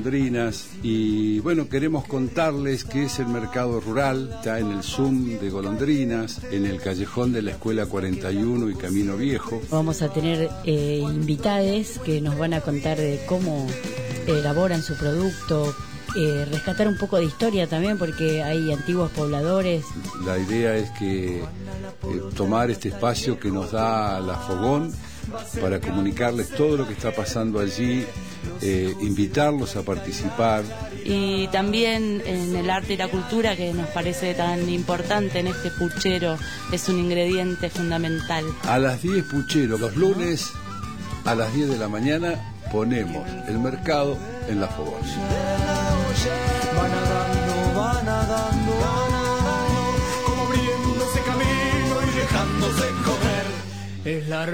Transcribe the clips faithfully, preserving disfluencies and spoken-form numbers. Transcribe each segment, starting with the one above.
Golondrinas, y bueno, queremos contarles que es el mercado rural. Está en el Zoom de Golondrinas, en el callejón de la Escuela cuarenta y uno y Camino Viejo. Vamos a tener eh, invitades que nos van a contar de cómo elaboran su producto, eh, rescatar un poco de historia también, porque hay antiguos pobladores. La idea es que eh, tomar este espacio que nos da la Fogón para comunicarles todo lo que está pasando allí, eh, invitarlos a participar. Y también en el arte y la cultura, que nos parece tan importante en este puchero, es un ingrediente fundamental. A las diez puchero, los lunes a las diez de la mañana, ponemos el mercado en la Fogón. Va nadando, va nadando, como abriéndose camino y dejándose comer. Es la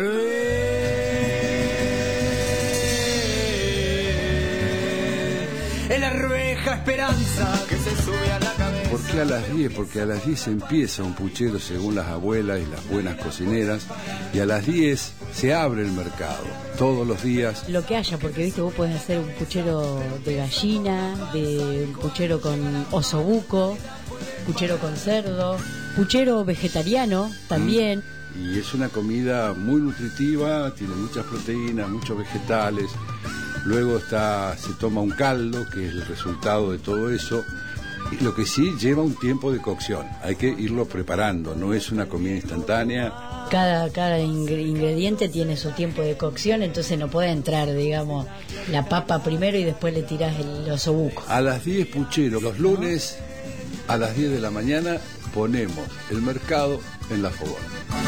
es la arveja esperanza que se sube a la cabeza. ¿Por qué a las diez? Porque a las diez empieza un puchero según las abuelas y las buenas cocineras, y a las diez se abre el mercado, todos los días. Lo que haya, porque viste, vos podés hacer un puchero de gallina, de un puchero con osobuco, puchero con cerdo, puchero vegetariano también. Mm. Y es una comida muy nutritiva, tiene muchas proteínas, muchos vegetales. Luego está, se toma un caldo, que es el resultado de todo eso. Y lo que sí lleva un tiempo de cocción, hay que irlo preparando, no es una comida instantánea. Cada, cada ingrediente tiene su tiempo de cocción, entonces no puede entrar, digamos, la papa primero y después le tirás el osobuco. A las diez puchero, los lunes a las diez de la mañana ponemos el mercado en la Fogón.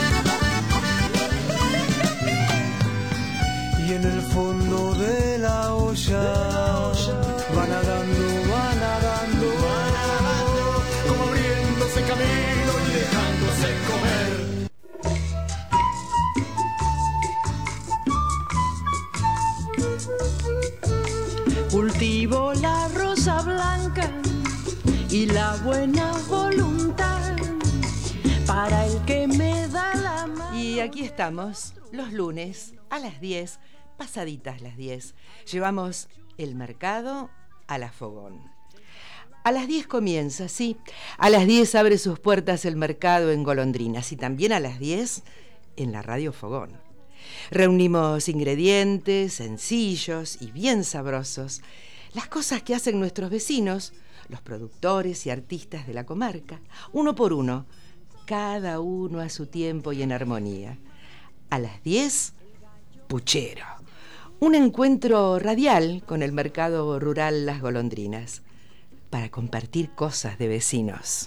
Y en el fondo de la olla va nadando, va nadando, va nadando, como abriéndose camino y dejándose comer. Cultivo la rosa blanca y la buena voluntad para el que me da la mano. Y aquí estamos, los lunes a las diez, pasaditas las diez. Llevamos el mercado a la Fogón. A las diez comienza, sí. A las diez abre sus puertas el mercado en Golondrinas y también a las diez en la Radio Fogón. Reunimos ingredientes sencillos y bien sabrosos, las cosas que hacen nuestros vecinos, los productores y artistas de la comarca, uno por uno, cada uno a su tiempo y en armonía. A las diez, puchero. Un encuentro radial con el mercado rural Las Golondrinas, para compartir cosas de vecinos.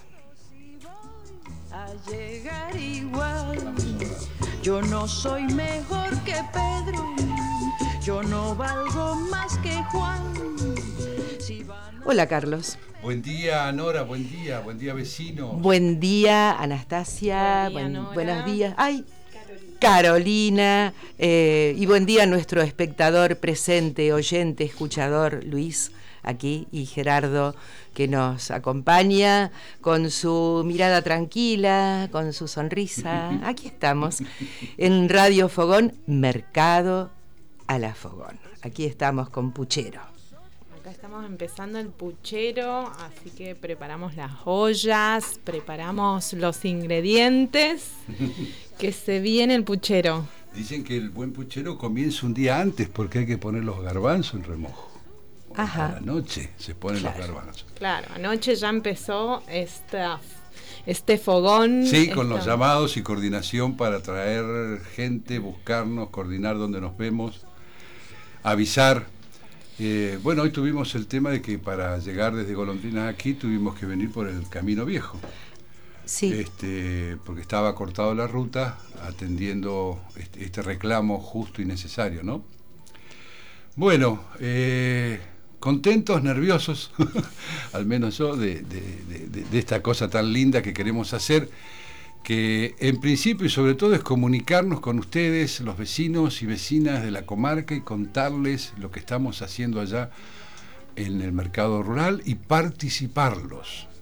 A llegar igual, yo no soy mejor que Pedro, yo no valgo más que Juan. Si van... Hola, Carlos. Buen día, Nora, buen día, buen día, vecino. Buen día, Anastasia, buen día, buen, Nora. buenos días. Ay, Carolina, eh, y buen día a nuestro espectador presente, oyente, escuchador, Luis, aquí, y Gerardo, que nos acompaña con su mirada tranquila, con su sonrisa. Aquí estamos, en Radio Fogón, Mercado a la Fogón. Aquí estamos con puchero. Acá estamos empezando el puchero, así que preparamos las ollas, preparamos los ingredientes, que se viene el puchero. Dicen que el buen puchero comienza un día antes porque hay que poner los garbanzos en remojo. Ajá. A la noche se ponen Claro. los garbanzos. Claro, anoche ya empezó esta, este fogón. Sí, con esta... los llamados y coordinación para traer gente, buscarnos, coordinar dónde nos vemos, avisar. Eh, bueno, hoy tuvimos el tema de que para llegar desde Golondrinas aquí tuvimos que venir por el Camino Viejo. Sí. Este, porque estaba cortado la ruta atendiendo este, este reclamo justo y necesario, ¿no? Bueno, eh, contentos, nerviosos, al menos yo, de, de, de, de esta cosa tan linda que queremos hacer, que en principio y sobre todo es comunicarnos con ustedes, los vecinos y vecinas de la comarca, y contarles lo que estamos haciendo allá en el mercado rural y participarlos.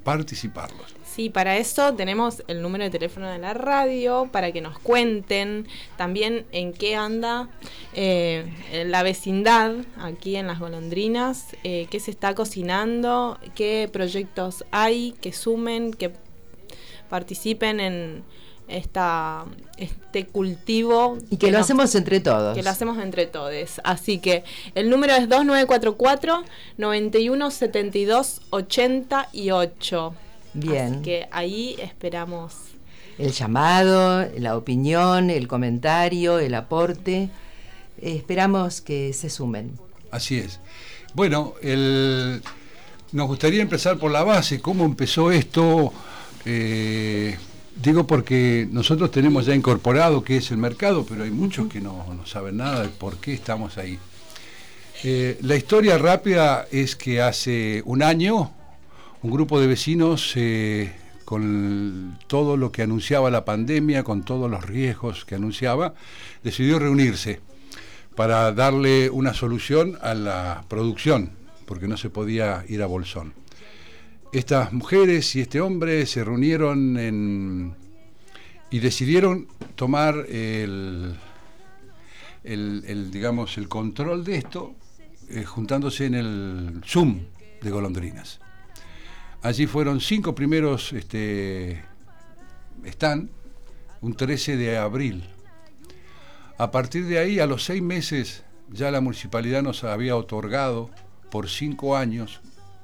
participarlos. Sí, para eso tenemos el número de teléfono de la radio, para que nos cuenten también en qué anda eh, la vecindad aquí en Las Golondrinas, eh, qué se está cocinando, qué proyectos hay, que sumen, que participen en esta este cultivo. Y que, que lo nos, hacemos entre todos. Que lo hacemos entre todos. Así que el número es dos nueve cuatro cuatro, nueve uno siete dos, ocho ocho. Bien. Así que ahí esperamos el llamado, la opinión, el comentario, el aporte. Eh, esperamos que se sumen. Así es. Bueno, el, nos gustaría empezar por la base. ¿Cómo empezó esto? Eh, digo porque nosotros tenemos ya incorporado qué es el mercado, pero hay muchos que no, no saben nada de por qué estamos ahí. Eh, la historia rápida es que hace un año un grupo de vecinos, eh, con todo lo que anunciaba la pandemia, con todos los riesgos que anunciaba, decidió reunirse para darle una solución a la producción, porque no se podía ir a Bolsón. Estas mujeres y este hombre se reunieron en, y decidieron tomar el, el, el, digamos, el control de esto, eh, juntándose en el Zoom de Golondrinas. Allí fueron cinco primeros este, stand, un trece de abril. A partir de ahí, a los seis meses, ya la municipalidad nos había otorgado por cinco años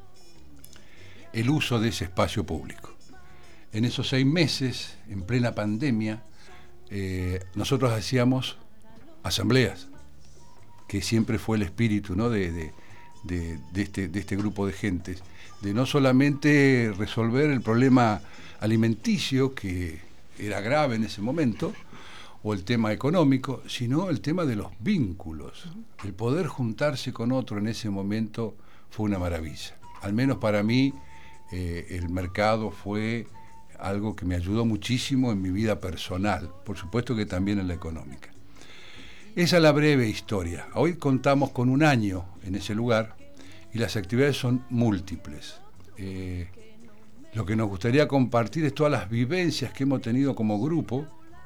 el uso de ese espacio público. En esos seis meses, en plena pandemia, eh, nosotros hacíamos asambleas, que siempre fue el espíritu, ¿no?, de, de, de, de, este, de este grupo de gentes, de no solamente resolver el problema alimenticio, que era grave en ese momento, o el tema económico, sino el tema de los vínculos. El poder juntarse con otro en ese momento fue una maravilla. Al menos para mí, eh, el mercado fue algo que me ayudó muchísimo en mi vida personal, por supuesto que también en la económica. Esa es la breve historia. Hoy contamos con un año en ese lugar, y las actividades son múltiples. Eh, lo que nos gustaría compartir es todas las vivencias que hemos tenido como grupo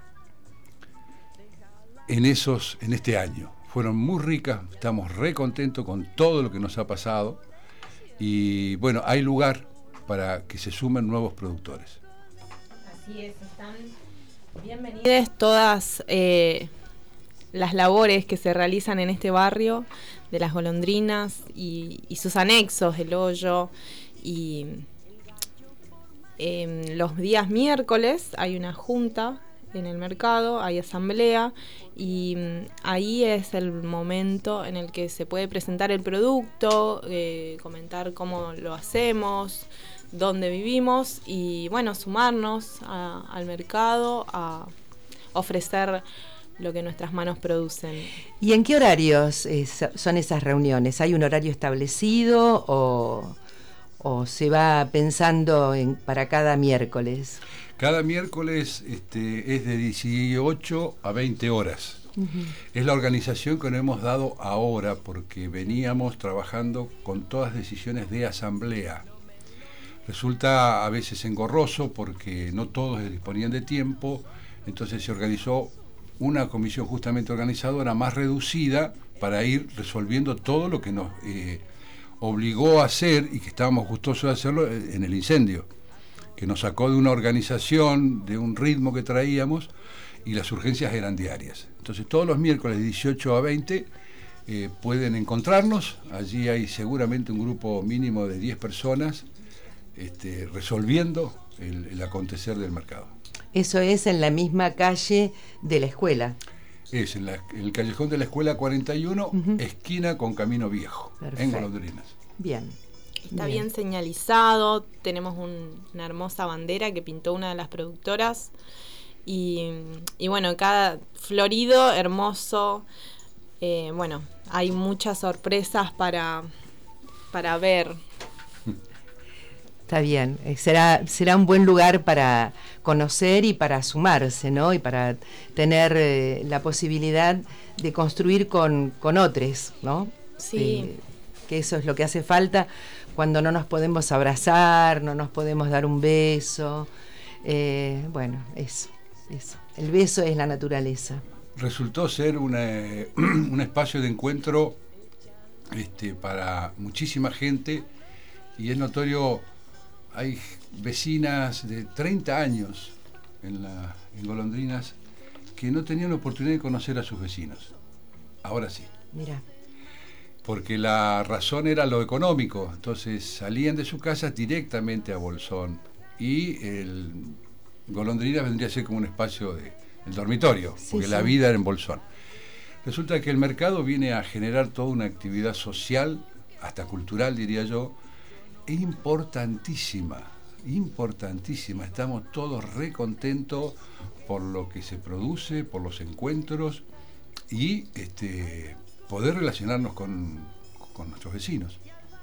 en, esos, en este año. Fueron muy ricas, estamos re contentos con todo lo que nos ha pasado y bueno, hay lugar para que se sumen nuevos productores. Así es, están bienvenidas todas eh, las labores que se realizan en este barrio de Las Golondrinas y, y sus anexos, el hoyo, y eh, los días miércoles hay una junta en el mercado, hay asamblea, y mm, ahí es el momento en el que se puede presentar el producto, eh, comentar cómo lo hacemos, dónde vivimos, y bueno, sumarnos a, al mercado, a ofrecer lo que nuestras manos producen. ¿Y en qué horarios es, son esas reuniones? ¿Hay un horario establecido o, o se va pensando en, para cada miércoles? Cada miércoles este, es de dieciocho a veinte horas. Uh-huh. Es la organización que nos hemos dado ahora porque veníamos trabajando con todas decisiones de asamblea. Resulta a veces engorroso porque no todos disponían de tiempo, entonces se organizó una comisión justamente organizadora más reducida para ir resolviendo todo lo que nos eh, obligó a hacer y que estábamos gustosos de hacerlo en el incendio, que nos sacó de una organización, de un ritmo que traíamos y las urgencias eran diarias. Entonces todos los miércoles de dieciocho a veinte eh, pueden encontrarnos, allí hay seguramente un grupo mínimo de diez personas este, resolviendo el, el acontecer del mercado. Eso es en la misma calle de la escuela. Es en, la, en el callejón de la escuela cuarenta y uno, uh-huh. esquina con Camino Viejo. Perfecto. En Golondrinas. Bien. Está bien, bien señalizado, tenemos un, una hermosa bandera que pintó una de las productoras y, y bueno, cada florido, hermoso, eh, bueno, hay muchas sorpresas para, para ver. Está bien, será, será un buen lugar para conocer y para sumarse, ¿no? Y para tener eh, la posibilidad de construir con, con otros, ¿no? Sí. Eh, que eso es lo que hace falta cuando no nos podemos abrazar, no nos podemos dar un beso. Eh, bueno, eso, eso. El beso es la naturaleza. Resultó ser una, un espacio de encuentro este, para muchísima gente, y es notorio, hay vecinas de treinta años en, la, en Golondrinas que no tenían la oportunidad de conocer a sus vecinos. Ahora sí. Mira. Porque la razón era lo económico, entonces salían de sus casas directamente a Bolsón, y el Golondrinas vendría a ser como un espacio de el dormitorio, Sí, porque sí. la vida era en Bolsón. Resulta que el mercado viene a generar toda una actividad social, hasta cultural diría yo, importantísima, importantísima. Estamos todos re contentos por lo que se produce, por los encuentros y este, poder relacionarnos con, con nuestros vecinos.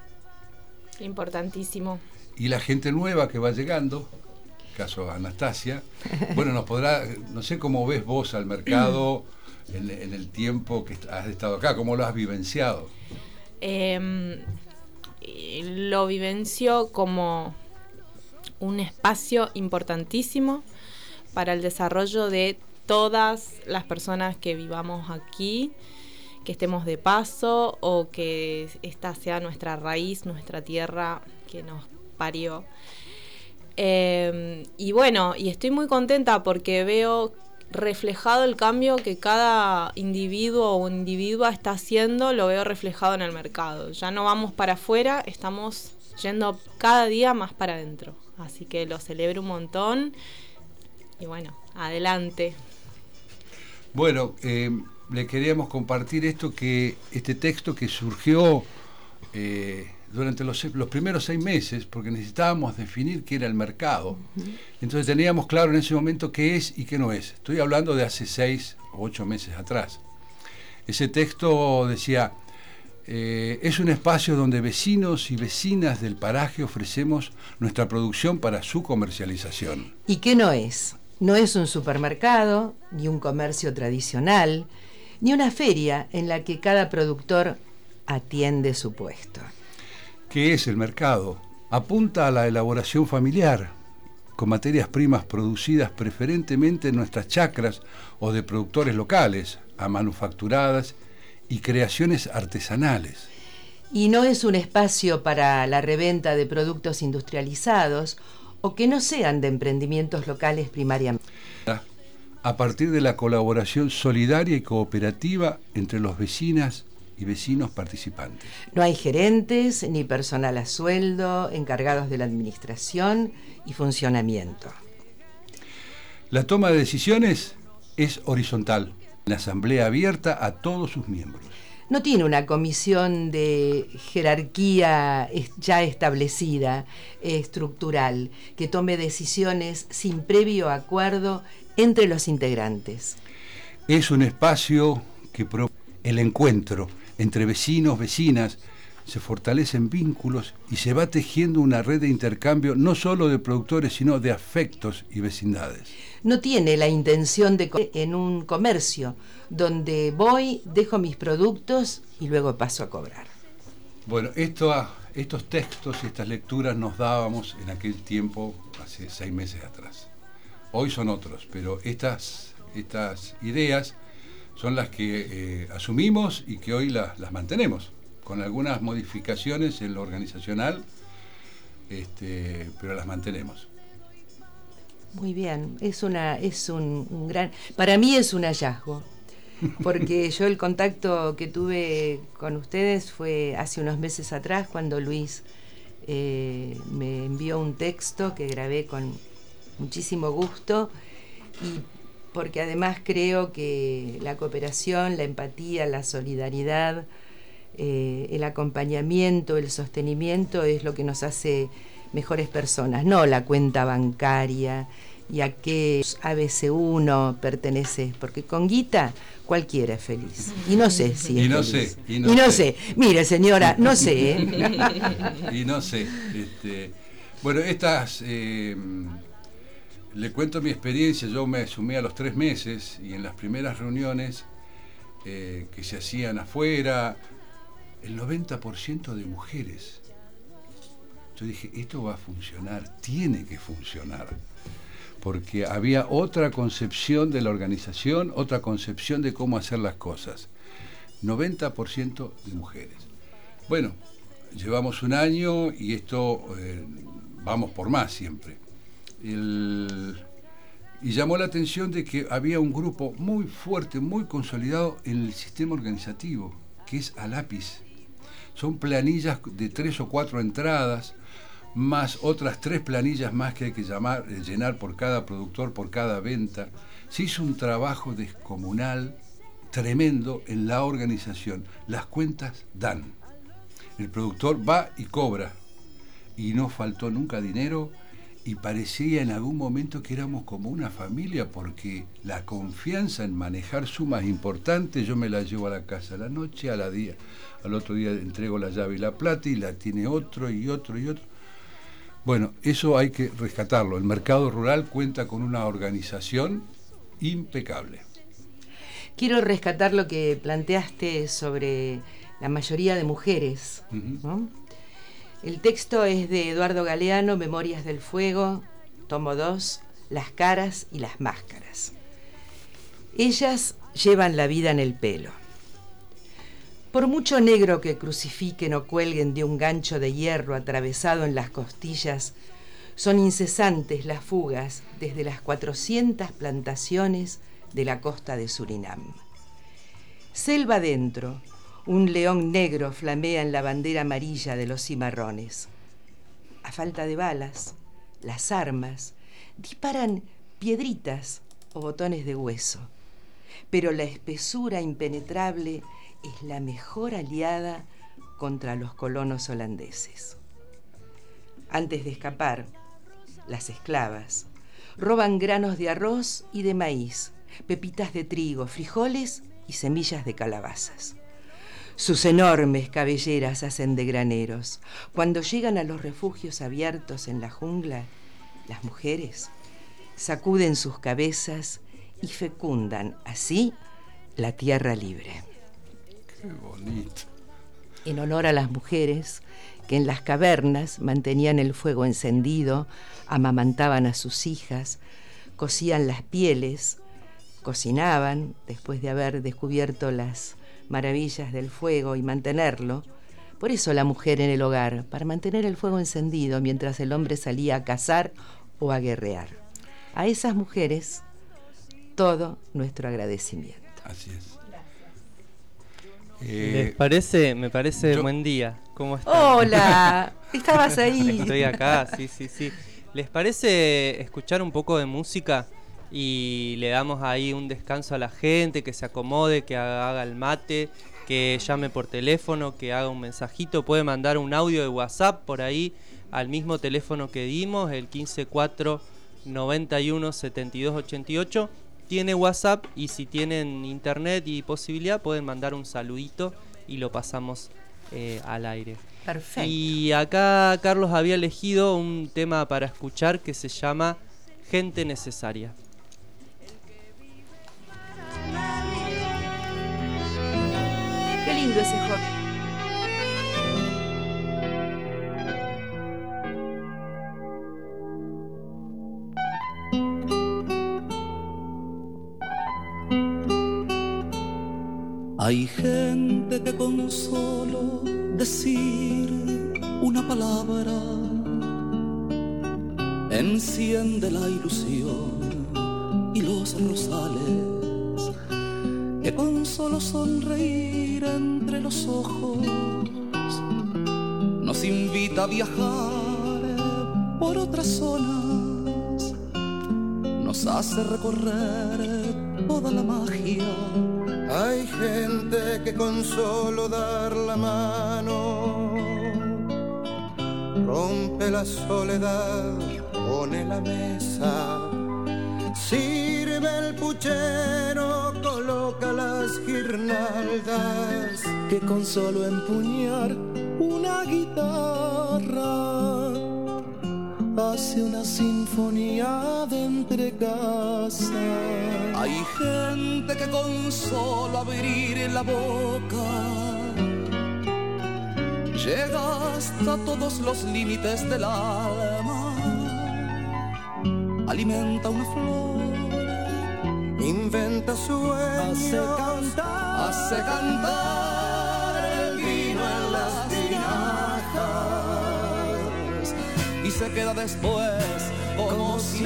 Importantísimo. Y la gente nueva que va llegando, caso Anastasia, bueno, nos podrá, no sé cómo ves vos al mercado en, en el tiempo que has estado acá, cómo lo has vivenciado. Eh, lo vivencio como un espacio importantísimo para el desarrollo de todas las personas que vivamos aquí, que estemos de paso o que esta sea nuestra raíz, nuestra tierra que nos parió. Eh, y bueno, y estoy muy contenta porque veo reflejado el cambio que cada individuo o individua está haciendo, lo veo reflejado en el mercado. Ya no vamos para afuera, estamos yendo cada día más para adentro. Así que lo celebro un montón y bueno, adelante. Bueno, eh, le queríamos compartir esto que este texto que surgió eh, durante los, los primeros seis meses, porque necesitábamos definir qué era el mercado. Uh-huh. Entonces teníamos claro en ese momento qué es y qué no es. Estoy hablando de hace seis o ocho meses atrás. Ese texto decía, eh, es un espacio donde vecinos y vecinas del paraje ofrecemos nuestra producción para su comercialización. ¿Y qué no es? No es un supermercado, ni un comercio tradicional, ni una feria en la que cada productor atiende su puesto. ¿Qué es el mercado? Apunta a la elaboración familiar, con materias primas producidas preferentemente en nuestras chacras o de productores locales, a manufacturadas y creaciones artesanales. Y no es un espacio para la reventa de productos industrializados o que no sean de emprendimientos locales primariamente. A partir de la colaboración solidaria y cooperativa entre los vecinas y vecinos participantes. No hay gerentes ni personal a sueldo, encargados de la administración y funcionamiento. La toma de decisiones es horizontal, la asamblea abierta a todos sus miembros. No tiene una comisión de jerarquía ya establecida, estructural, que tome decisiones sin previo acuerdo entre los integrantes. Es un espacio que promueve el encuentro entre vecinos, vecinas, se fortalecen vínculos y se va tejiendo una red de intercambio no solo de productores, sino de afectos y vecindades. No tiene la intención de co- en un comercio donde voy, dejo mis productos y luego paso a cobrar. Bueno, esto, estos textos y estas lecturas nos dábamos en aquel tiempo, hace seis meses atrás. Hoy son otros, pero estas, estas ideas son las que eh, asumimos y que hoy la, las mantenemos, con algunas modificaciones en lo organizacional, este, pero las mantenemos. Muy bien, es una, es un, un gran, para mí es un hallazgo, porque yo el contacto que tuve con ustedes fue hace unos meses atrás, cuando Luis eh, me envió un texto que grabé con muchísimo gusto, y porque además creo que la cooperación, la empatía, la solidaridad, eh, el acompañamiento, el sostenimiento es lo que nos hace mejores personas, no la cuenta bancaria y a qué A B C uno pertenece, porque con guita cualquiera es feliz. Y no sé si es y no feliz. sé, y no, y no sé. sé. Mire, señora, no sé. ¿eh? Y no sé. Este, bueno, estas... Eh, le cuento mi experiencia. Yo me sumé a los tres meses y en las primeras reuniones eh, que se hacían afuera, el noventa por ciento de mujeres. Yo dije, esto va a funcionar, tiene que funcionar, porque había otra concepción de la organización, otra concepción de cómo hacer las cosas. noventa por ciento de mujeres. Bueno, llevamos un año y esto, eh, vamos por más siempre. El, y llamó la atención de que había un grupo muy fuerte, muy consolidado en el sistema organizativo, que es a lápiz. Son planillas de tres o cuatro entradas, más otras tres planillas más que hay que llamar, eh, llenar por cada productor, por cada venta. Se hizo un trabajo descomunal, tremendo en la organización. Las cuentas dan. El productor va y cobra. Y no faltó nunca dinero, y parecía en algún momento que éramos como una familia, porque la confianza en manejar sumas importantes, yo me la llevo a la casa a la noche, a la día, al otro día entrego la llave y la plata, y la tiene otro y otro y otro. Bueno, eso hay que rescatarlo. El mercado rural cuenta con una organización impecable. Quiero rescatar lo que planteaste sobre la mayoría de mujeres, uh-huh. ¿no? El texto es de Eduardo Galeano, Memorias del Fuego, tomo dos, Las caras y las máscaras. Ellas llevan la vida en el pelo. Por mucho negro que crucifiquen o cuelguen de un gancho de hierro atravesado en las costillas, son incesantes las fugas desde las cuatrocientas plantaciones de la costa de Surinam. Selva adentro, un león negro flamea en la bandera amarilla de los cimarrones. A falta de balas, las armas disparan piedritas o botones de hueso, pero la espesura impenetrable es la mejor aliada contra los colonos holandeses. Antes de escapar, las esclavas roban granos de arroz y de maíz, pepitas de trigo, frijoles y semillas de calabazas. Sus enormes cabelleras hacen de graneros. Cuando llegan a los refugios abiertos en la jungla, las mujeres sacuden sus cabezas y fecundan así la tierra libre. Qué bonito. En honor a las mujeres que en las cavernas mantenían el fuego encendido, amamantaban a sus hijas, cosían las pieles, cocinaban después de haber descubierto las maravillas del fuego y mantenerlo. Por eso la mujer en el hogar, para mantener el fuego encendido mientras el hombre salía a cazar o a guerrear. A esas mujeres, todo nuestro agradecimiento. Así es. Eh, ¿Les parece? Me parece yo... buen día. ¿Cómo están? Hola, estabas ahí. Estoy acá, sí, sí, sí. ¿Les parece escuchar un poco de música? Y le damos ahí un descanso a la gente, que se acomode, que haga el mate, que llame por teléfono, que haga un mensajito. Puede mandar un audio de WhatsApp por ahí al mismo teléfono que dimos, el quince cuatro noventa y uno setenta y dos ochenta y ocho. Tiene WhatsApp, y si tienen internet y posibilidad pueden mandar un saludito y lo pasamos eh, al aire. Perfecto. Y acá Carlos había elegido un tema para escuchar que se llama Gente Necesaria. Qué lindo ese joven. Hay gente que con solo decir una palabra enciende la ilusión y los rosales, que con solo sonreír entre los ojos nos invita a viajar por otras zonas, nos hace recorrer toda la magia. Hay gente que con solo dar la mano rompe la soledad, pone la mesa, sirve el puchero, coloca las guirnaldas, que con solo empuñar una guitarra hace una sinfonía de entrecasa. Hay gente que con solo abrir la boca llega hasta todos los límites del alma, alimenta una flor, inventa sueños, hace cantar, hace cantar el vino en las tinajas y se queda después como si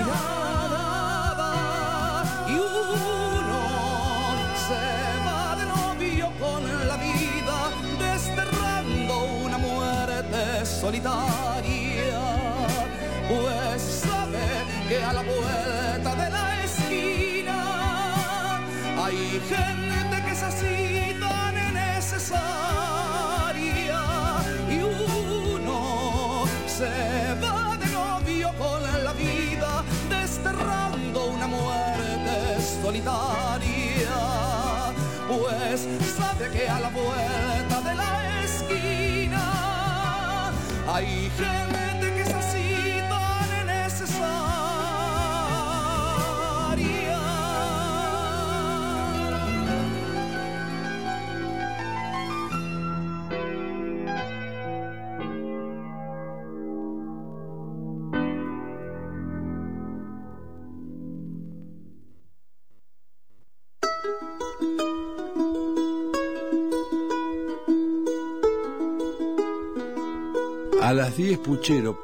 nada, y uno se va de novio con la vida, desterrando una muerte solitaria, pues sabe que a la vuelta de la esquina hay gente que es así tan necesaria, y uno se va de novio con la vida, desterrando una muerte solitaria, pues sabe que a la vuelta de la esquina hay gente que es así tan necesaria. A las diez puchero.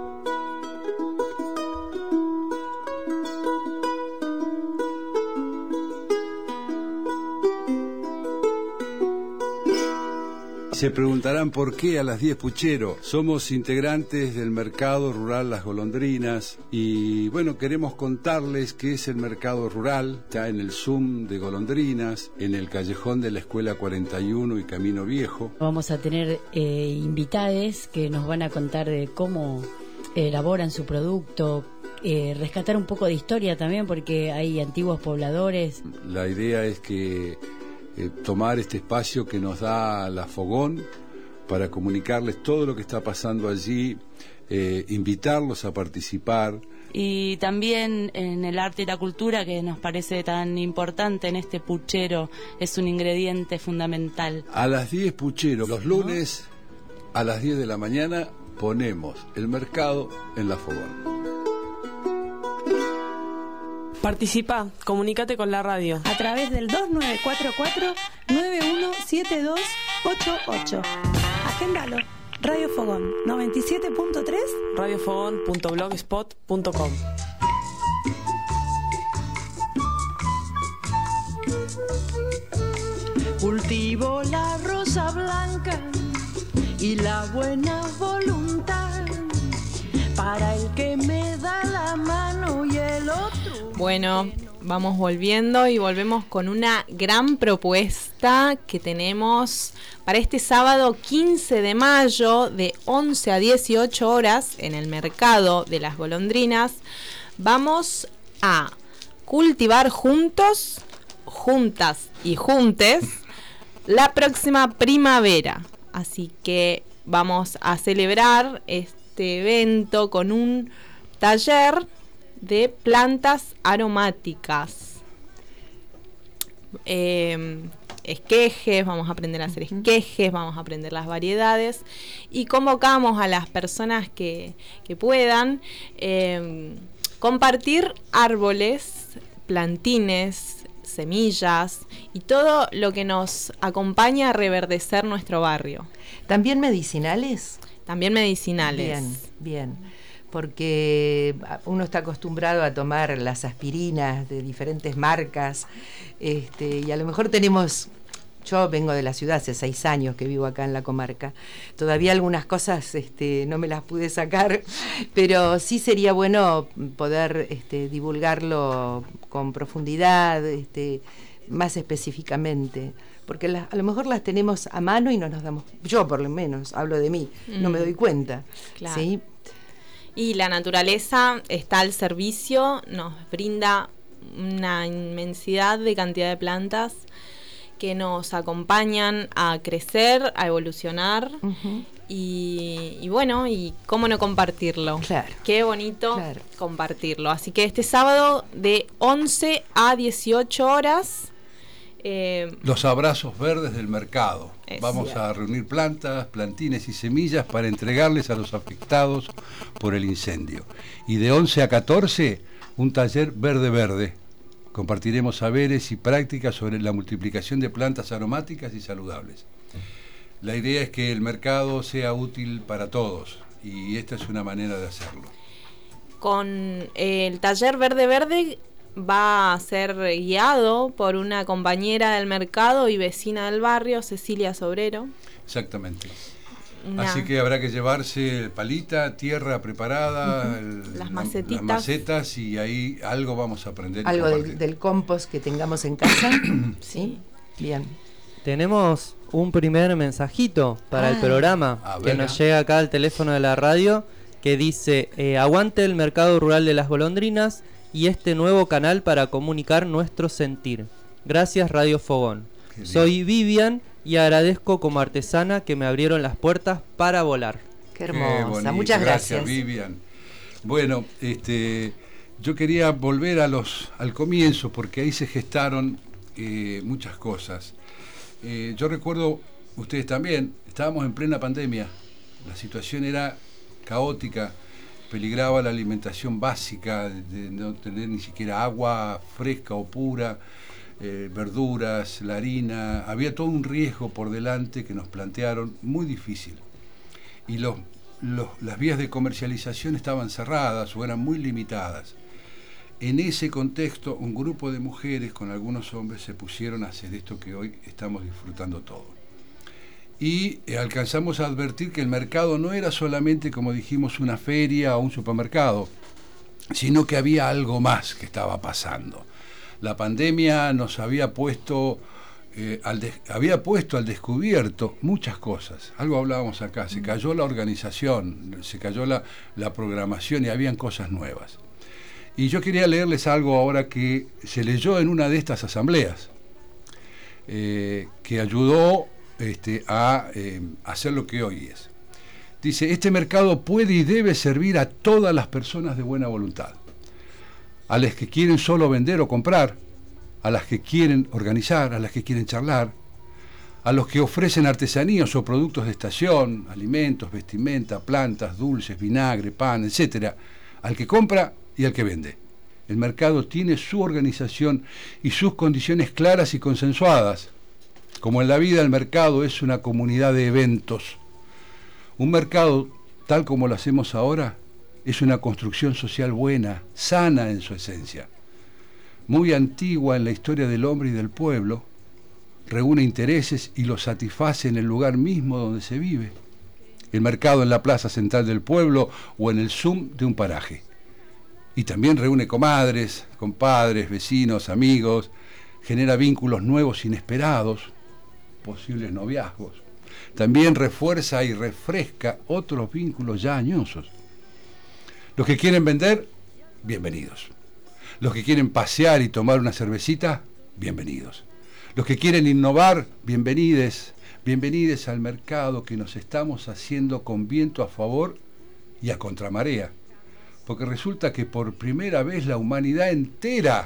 Se preguntarán por qué a las diez puchero. Somos integrantes del mercado rural Las Golondrinas y bueno, queremos contarles qué es el mercado rural. Está en el Zoom de Golondrinas, en el callejón de la Escuela cuarenta y uno y Camino Viejo. Vamos a tener eh, invitades que nos van a contar de cómo elaboran su producto, eh, rescatar un poco de historia también porque hay antiguos pobladores. La idea es que Eh, tomar este espacio que nos da la Fogón para comunicarles todo lo que está pasando allí, eh, invitarlos a participar. Y también en el arte y la cultura, que nos parece tan importante en este puchero, es un ingrediente fundamental. A las diez puchero, los lunes a las diez de la mañana ponemos el mercado en la Fogón. Participa, comunícate con la radio. A través del dos nueve cuatro cuatro nueve uno siete dos ocho ocho. Agéndalo. Radio Fogón noventa y siete punto tres. radiofogón punto blogspot punto com. Cultivo la rosa blanca y la buena voluntad para el que me da la mano y el otro. Bueno, vamos volviendo y volvemos con una gran propuesta que tenemos para este sábado quince de mayo de once a dieciocho horas en el mercado de Las Golondrinas. Vamos a cultivar juntos, juntas y juntes la próxima primavera. Así que vamos a celebrar este evento con un taller de plantas aromáticas, eh, esquejes, vamos a aprender a hacer esquejes, vamos a aprender las variedades y convocamos a las personas que, que puedan eh, compartir árboles, plantines, semillas y todo lo que nos acompaña a reverdecer nuestro barrio. ¿También medicinales? También medicinales. Bien, bien. Porque uno está acostumbrado a tomar las aspirinas de diferentes marcas, este, y a lo mejor tenemos, yo vengo de la ciudad, hace seis años que vivo acá en la comarca, todavía algunas cosas este, no me las pude sacar, pero sí sería bueno poder este, divulgarlo con profundidad, este, más específicamente, porque la, a lo mejor las tenemos a mano y no nos damos, yo por lo menos, hablo de mí, mm. no me doy cuenta, claro. ¿sí? Y la naturaleza está al servicio, nos brinda una inmensidad de cantidad de plantas que nos acompañan a crecer, a evolucionar. Uh-huh. y, y bueno, y cómo no compartirlo. Claro. Qué bonito claro. compartirlo. Así que este sábado de once a dieciocho horas Eh, Los abrazos verdes del mercado. Es Vamos cierto. a reunir plantas, plantines y semillas para entregarles a los afectados por el incendio. Y de once a catorce, un taller verde-verde. Compartiremos saberes y prácticas sobre la multiplicación de plantas aromáticas y saludables. La idea es que el mercado sea útil para todos y esta es una manera de hacerlo. con eh, el taller Verde Verde va a ser guiado por una compañera del mercado y vecina del barrio, Cecilia Sobrero. Exactamente. Una- Así que habrá que llevarse palita, tierra preparada, el- Las la- macetitas. las macetas y ahí algo vamos a aprender. y Algo compartir. del, del compost que tengamos en casa. Sí. Bien. Tenemos un primer mensajito para el Ah. programa A que ver. nos llega acá al teléfono de la radio que dice eh, aguante el mercado rural de las golondrinas y este nuevo canal para comunicar nuestro sentir. Gracias Radio Fogón. Qué bien. Soy Vivian y agradezco como artesana que me abrieron las puertas para volar. Qué Qué hermosa. bonito, Muchas gracias. Vivian. Bueno, este, yo quería volver a los, al comienzo porque ahí se gestaron eh, muchas cosas. Eh, yo recuerdo, ustedes también, estábamos en plena pandemia, la situación era caótica, peligraba la alimentación básica, de, de no tener ni siquiera agua fresca o pura, eh, verduras, la harina, había todo un riesgo por delante que nos plantearon muy difícil. Y los, los, las vías de comercialización estaban cerradas o eran muy limitadas. En ese contexto, un grupo de mujeres con algunos hombres se pusieron a hacer esto que hoy estamos disfrutando todos. Y eh, alcanzamos a advertir que el mercado no era solamente, como dijimos, una feria o un supermercado, sino que había algo más que estaba pasando. La pandemia nos había puesto, eh, al des- había puesto al descubierto muchas cosas. Algo hablábamos acá, se cayó la organización, se cayó la, la programación y habían cosas nuevas. Y yo quería leerles algo ahora que se leyó en una de estas asambleas, eh, que ayudó este, a eh, hacer lo que hoy es. Dice, este mercado puede y debe servir a todas las personas de buena voluntad, a las que quieren solo vender o comprar, a las que quieren organizar, a las que quieren charlar, a los que ofrecen artesanías o productos de estación, alimentos, vestimenta, plantas, dulces, vinagre, pan, etcétera, al que compra y al que vende. El mercado tiene su organización y sus condiciones claras y consensuadas. Como en la vida, el mercado es una comunidad de eventos. Un mercado, tal como lo hacemos ahora, es una construcción social buena, sana en su esencia. Muy antigua en la historia del hombre y del pueblo, reúne intereses y los satisface en el lugar mismo donde se vive. El mercado en la plaza central del pueblo o en el Zoom de un paraje. Y también reúne comadres, compadres, vecinos, amigos, genera vínculos nuevos inesperados, posibles noviazgos. También refuerza y refresca otros vínculos ya añosos. Los que quieren vender, bienvenidos. Los que quieren pasear y tomar una cervecita, bienvenidos. Los que quieren innovar, bienvenides. Bienvenides al mercado que nos estamos haciendo con viento a favor y a contramarea. Porque resulta que por primera vez la humanidad entera,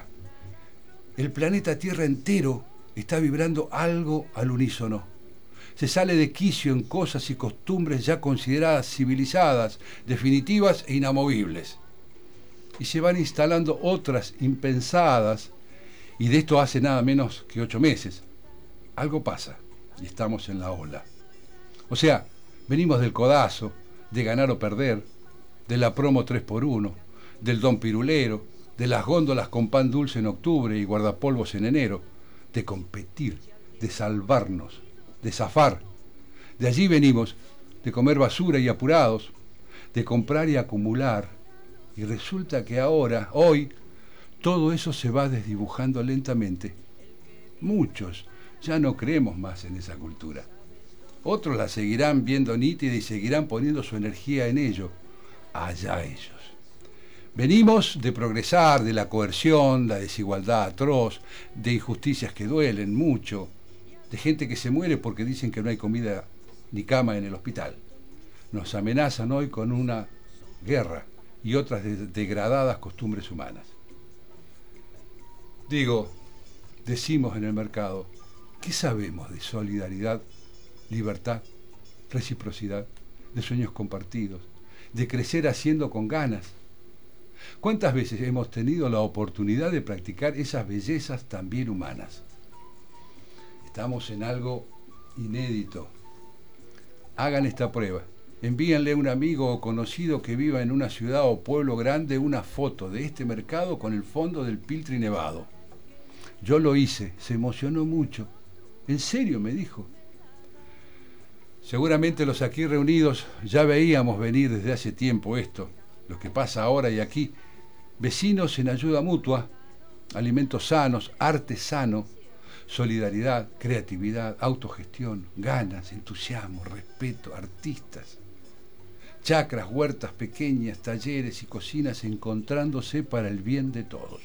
el planeta Tierra entero, está vibrando algo al unísono. Se sale de quicio en cosas y costumbres ya consideradas civilizadas, definitivas e inamovibles. Y se van instalando otras impensadas, y de esto hace nada menos que ocho meses. Algo pasa, y estamos en la ola. O sea, venimos del codazo, de ganar o perder, de la promo tres por uno, del don pirulero, de las góndolas con pan dulce en octubre y guardapolvos en enero, de competir, de salvarnos, de zafar. De allí venimos, de comer basura y apurados, de comprar y acumular. Y resulta que ahora, hoy, todo eso se va desdibujando lentamente. Muchos ya no creemos más en esa cultura. Otros la seguirán viendo nítida y seguirán poniendo su energía en ello. Allá ellos. Venimos de progresar, de la coerción, la desigualdad atroz, de injusticias que duelen mucho, de gente que se muere porque dicen que no hay comida ni cama en el hospital. Nos amenazan hoy con una guerra y otras de- degradadas costumbres humanas. Digo, decimos en el mercado, ¿qué sabemos de solidaridad, libertad, reciprocidad, de sueños compartidos, de crecer haciendo con ganas? ¿Cuántas veces hemos tenido la oportunidad de practicar esas bellezas también humanas? Estamos en algo inédito. Hagan esta prueba. Envíenle a un amigo o conocido que viva en una ciudad o pueblo grande una foto de este mercado con el fondo del Piltri nevado. Yo lo hice, se emocionó mucho. ¿En serio?, me dijo. Seguramente los aquí reunidos ya veíamos venir desde hace tiempo esto, lo que pasa ahora y aquí. Vecinos en ayuda mutua, alimentos sanos, arte sano, solidaridad, creatividad, autogestión, ganas, entusiasmo, respeto, artistas. Chacras, huertas pequeñas, talleres y cocinas encontrándose para el bien de todos.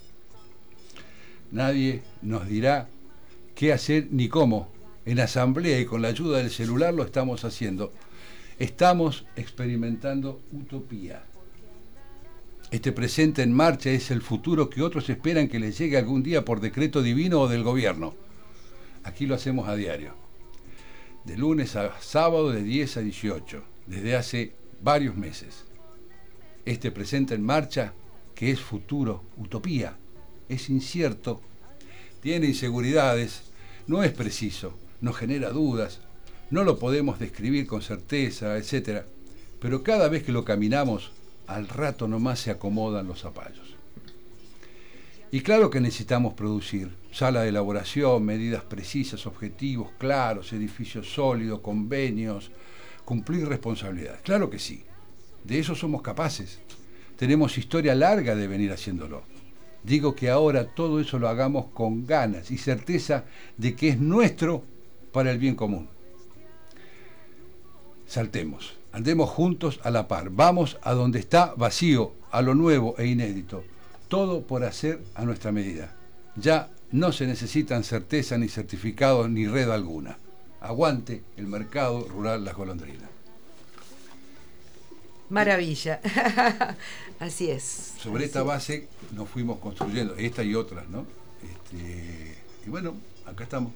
Nadie nos dirá qué hacer ni cómo. En asamblea y con la ayuda del celular lo estamos haciendo. Estamos experimentando utopía. Este presente en marcha es el futuro que otros esperan que les llegue algún día por decreto divino o del gobierno. Aquí lo hacemos a diario. De lunes a sábado de diez a dieciocho, desde hace varios meses. Este presente en marcha, que es futuro, utopía, es incierto, tiene inseguridades, no es preciso, nos genera dudas, no lo podemos describir con certeza, etcétera. Pero cada vez que lo caminamos, al rato nomás se acomodan los zapallos. Y claro que necesitamos producir sala de elaboración, medidas precisas, objetivos claros, edificios sólidos, convenios, cumplir responsabilidades. Claro que sí, de eso somos capaces. Tenemos historia larga de venir haciéndolo. Digo que ahora todo eso lo hagamos con ganas y certeza de que es nuestro para el bien común. Saltemos, andemos juntos a la par, vamos a donde está vacío, a lo nuevo e inédito, todo por hacer a nuestra medida. Ya no se necesitan certeza ni certificados ni red alguna. Aguante el mercado rural Las Golondrinas. Maravilla. Así es. Sobre así. esta base nos fuimos construyendo, esta y otras, ¿no? Este, y bueno, acá estamos.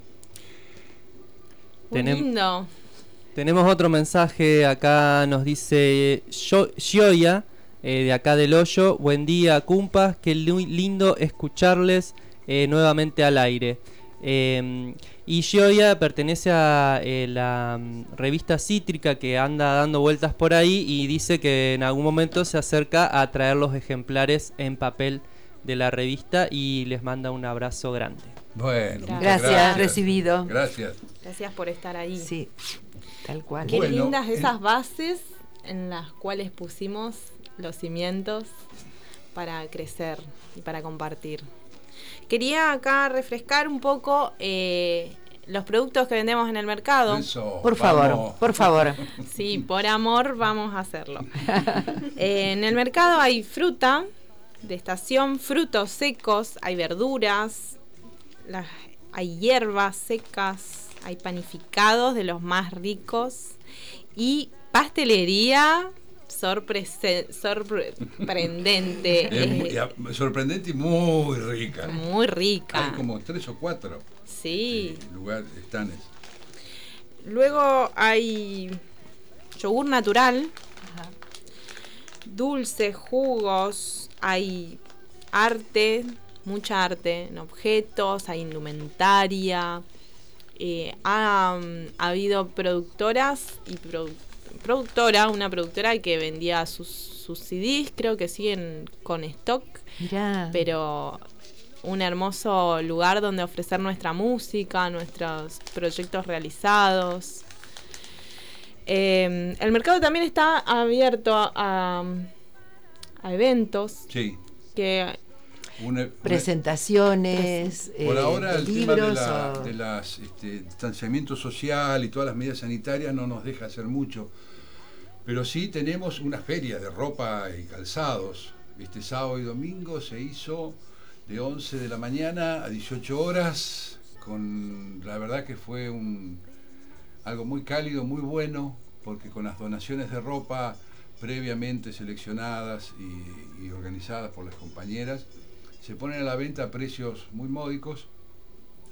Muy Tenem- lindo. Tenemos otro mensaje, acá nos dice Yo- Gioia, eh, de acá del Hoyo. Buen día, cumpas, qué li- lindo escucharles eh, nuevamente al aire. Eh, y Gioia pertenece a eh, la mm, revista Cítrica, que anda dando vueltas por ahí y dice que en algún momento se acerca a traer los ejemplares en papel de la revista y les manda un abrazo grande. Bueno, Gracias, muchas gracias. recibido. Gracias. Gracias por estar ahí. Sí, tal cual. Qué Bueno, lindas el- esas bases en las cuales pusimos los cimientos para crecer y para compartir. Quería acá refrescar un poco eh, los productos que vendemos en el mercado. Eso, Por favor, vamos. por favor. Sí, por amor vamos a hacerlo. Eh, en el mercado hay fruta de estación, frutos secos, hay verduras, las, hay hierbas secas, hay panificados de los más ricos y pastelería sorprese- sorprendente. Es muy- eh, y- sorprendente y muy rica. muy rica. Hay como tres o cuatro Sí. eh, lugares, estanes. Luego hay yogur natural, dulces, jugos, hay arte, mucha arte en objetos, hay indumentaria. Eh, ha, um, ha habido productoras y produ- productora, una productora que vendía sus, sus C Ds, creo que siguen con stock, Mirá. pero un hermoso lugar donde ofrecer nuestra música, nuestros proyectos realizados. Eh, el mercado también está abierto a, a, a eventos Sí. que Una, una- Presentaciones, por eh, ahora de el tema de, libros. la, o- de las este, distanciamiento social y todas las medidas sanitarias no nos deja hacer mucho. Pero sí tenemos una feria de ropa y calzados. Este sábado y domingo se hizo de once de la mañana a dieciocho horas, con la verdad que fue un algo muy cálido, muy bueno, porque con las donaciones de ropa previamente seleccionadas y, y organizadas por las compañeras, se ponen a la venta a precios muy módicos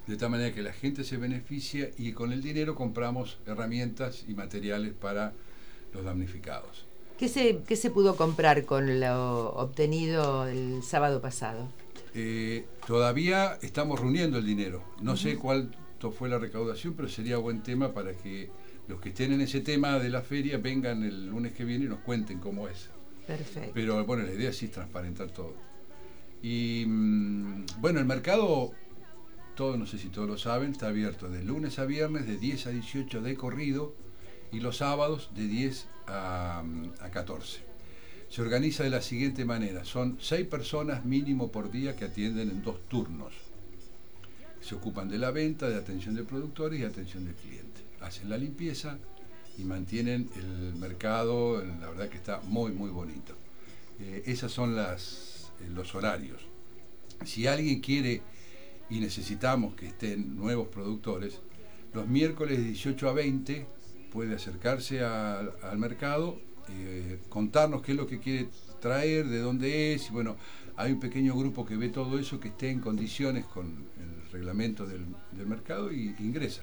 de tal manera que la gente se beneficia y con el dinero compramos herramientas y materiales para los damnificados. ¿Qué se, qué se pudo comprar con lo obtenido el sábado pasado? Eh, todavía estamos reuniendo el dinero. No uh-huh. sé cuánto fue la recaudación, pero sería buen tema para que los que estén en ese tema de la feria vengan el lunes que viene y nos cuenten cómo es. Perfecto. Pero bueno, la idea sí es transparentar todo. Y mmm, bueno, el mercado, todos, no sé si todos lo saben, está abierto de lunes a viernes de diez a dieciocho de corrido y los sábados de diez a catorce. Se organiza de la siguiente manera: son seis personas mínimo por día que atienden en dos turnos. Se ocupan de la venta, de atención de productores y atención del cliente. Hacen la limpieza y mantienen el mercado, la verdad que está muy muy bonito. Eh, esas son las, eh, los horarios. Si alguien quiere y necesitamos que estén nuevos productores, los miércoles de dieciocho a veinte puede acercarse a, al mercado, eh, contarnos qué es lo que quiere traer, de dónde es, y bueno, hay un pequeño grupo que ve todo eso, que esté en condiciones con el reglamento del, del mercado y ingresa.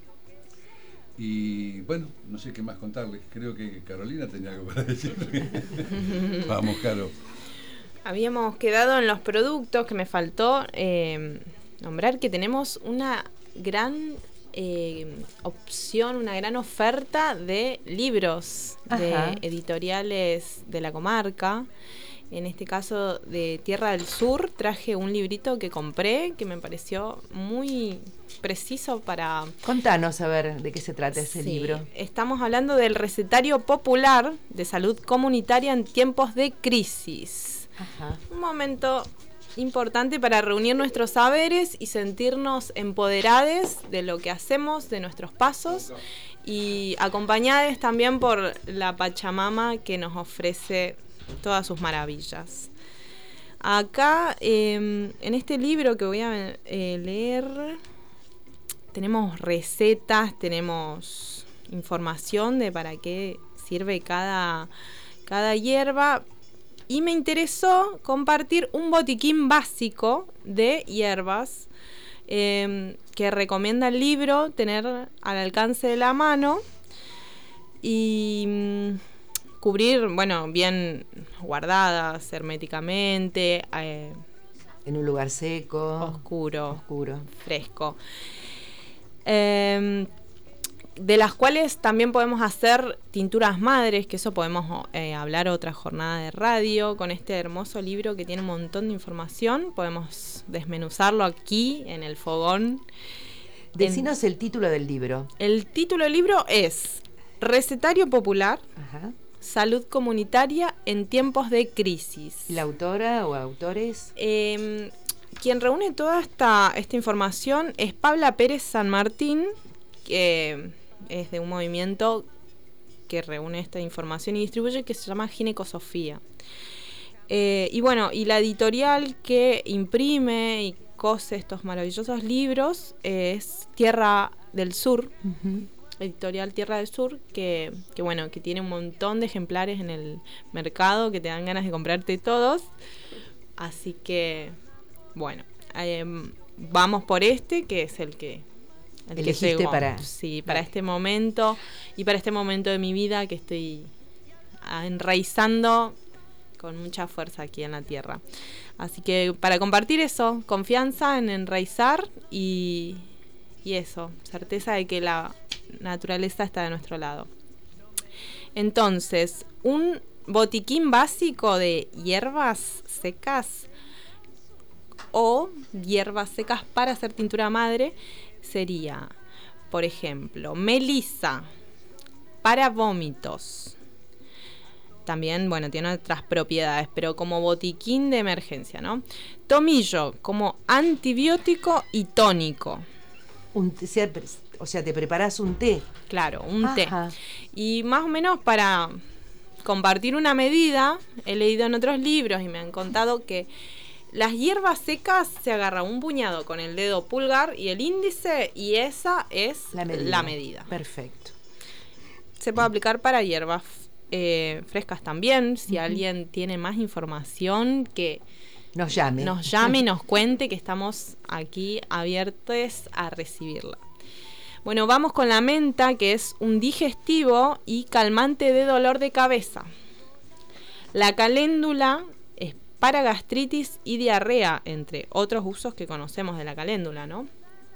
Y bueno, no sé qué más contarles, creo que Carolina tenía algo para decir. Vamos, Caro. Habíamos quedado en los productos, que me faltó eh, nombrar que tenemos una gran eh, opción, una gran oferta de libros, ajá, de editoriales de la comarca. En este caso de Tierra del Sur traje un librito que compré, que me pareció muy preciso para... Contanos a ver de qué se trata ese sí, libro. Estamos hablando del recetario popular de salud comunitaria en tiempos de crisis. Ajá. Un momento importante para reunir nuestros saberes y sentirnos empoderados de lo que hacemos, de nuestros pasos, y acompañados también por la Pachamama, que nos ofrece todas sus maravillas. Acá, eh, en este libro que voy a eh, leer, tenemos recetas, tenemos información de para qué sirve cada, cada hierba, y me interesó compartir un botiquín básico de hierbas eh, que recomienda el libro tener al alcance de la mano y mm, cubrir, bueno, bien guardadas herméticamente, eh, en un lugar seco, oscuro, oscuro, fresco. Eh, de las cuales también podemos hacer tinturas madres, que eso podemos eh, hablar otra jornada de radio. Con este hermoso libro que tiene un montón de información, podemos desmenuzarlo aquí en el fogón. Decinos en, el título del libro. El título del libro es Recetario Popular, ajá, Salud Comunitaria en Tiempos de Crisis. ¿La autora o autores? Eh, quien reúne toda esta, esta información es Paula Pérez San Martín, que es de un movimiento que reúne esta información y distribuye, que se llama Ginecosofía. Eh, y bueno, y la editorial que imprime y cose estos maravillosos libros es Tierra del Sur, uh-huh. Editorial Tierra del Sur, que, que bueno, que tiene un montón de ejemplares en el mercado que te dan ganas de comprarte todos. Así que, bueno, eh, vamos por este, que es el que... El elegiste que llegó, para... Sí, para este momento y para este momento de mi vida que estoy enraizando con mucha fuerza aquí en la tierra. Así que para compartir eso, confianza en enraizar y, y eso, certeza de que la naturaleza está de nuestro lado. Entonces, un botiquín básico de hierbas secas o hierbas secas para hacer tintura madre sería, por ejemplo, melisa para vómitos. También, bueno, tiene otras propiedades, pero como botiquín de emergencia, ¿no? Tomillo como antibiótico y tónico. Un té, o sea, te preparas un té. Claro, un Ajá. té. Y más o menos para compartir una medida, he leído en otros libros y me han contado que las hierbas secas se agarra un puñado con el dedo pulgar y el índice, y esa es la medida. La medida. Perfecto. Se puede aplicar para hierbas eh, frescas también. Si uh-huh. alguien tiene más información que nos llame. Nos llame y nos cuente, que estamos aquí abiertos a recibirla. Bueno, vamos con la menta, que es un digestivo y calmante de dolor de cabeza. La caléndula es para gastritis y diarrea, entre otros usos que conocemos de la caléndula, ¿no?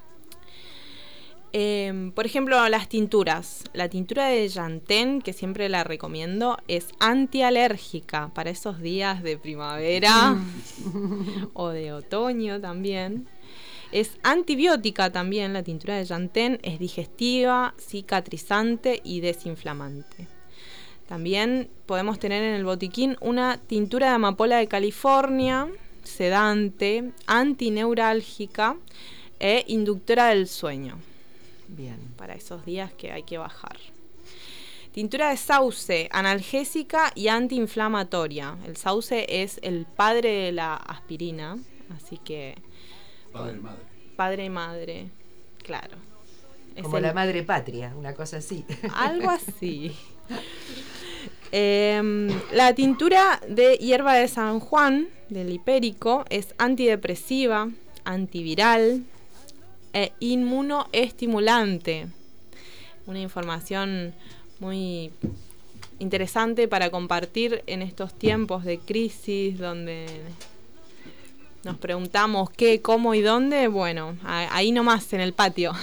Eh, por ejemplo, las tinturas. La tintura de llantén, que siempre la recomiendo, es antialérgica para esos días de primavera o de otoño también. Es antibiótica también, la tintura de llantén. Es digestiva, cicatrizante y desinflamante. También podemos tener en el botiquín una tintura de amapola de California, sedante, antineurálgica e inductora del sueño. Bien. Para esos días que hay que bajar. Tintura de sauce, analgésica y antiinflamatoria. El sauce es el padre de la aspirina, así que... Padre y madre. Padre y madre, claro. Es Como el, la madre patria, una cosa así. Algo así. eh, la tintura de hierba de San Juan, del hipérico, es antidepresiva, antiviral e inmunoestimulante. Una información muy interesante para compartir en estos tiempos de crisis donde nos preguntamos qué, cómo y dónde. Bueno, ahí nomás en el patio.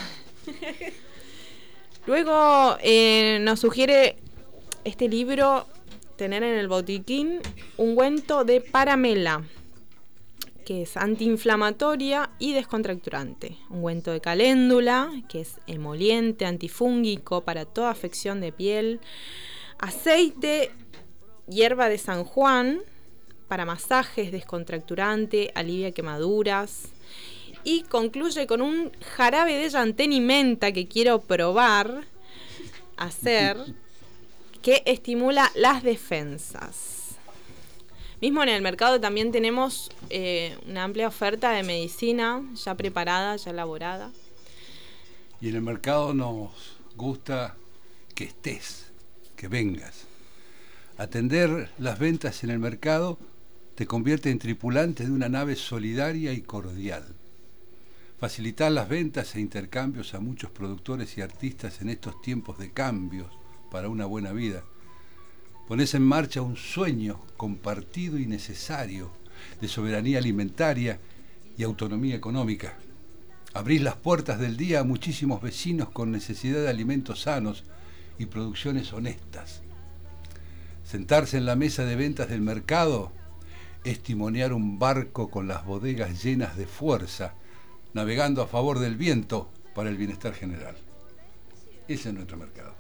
Luego eh, nos sugiere este libro tener en el botiquín ungüento de paramela, que es antiinflamatoria y descontracturante. Ungüento de caléndula, que es emoliente, antifúngico para toda afección de piel. Aceite, hierba de San Juan, para masajes, descontracturante, alivia quemaduras. Y concluye con un jarabe de llantén y menta que quiero probar, hacer, que estimula las defensas. Mismo en el mercado también tenemos eh, una amplia oferta de medicina ya preparada, ya elaborada. Y en el mercado nos gusta que estés, que vengas. Atender las ventas en el mercado te convierte en tripulante de una nave solidaria y cordial. Facilitar las ventas e intercambios a muchos productores y artistas en estos tiempos de cambios para una buena vida. Ponés en marcha un sueño compartido y necesario de soberanía alimentaria y autonomía económica. Abrís las puertas del día a muchísimos vecinos con necesidad de alimentos sanos y producciones honestas. Sentarse en la mesa de ventas del mercado es timonear un barco con las bodegas llenas de fuerza, navegando a favor del viento para el bienestar general. Ese es nuestro mercado.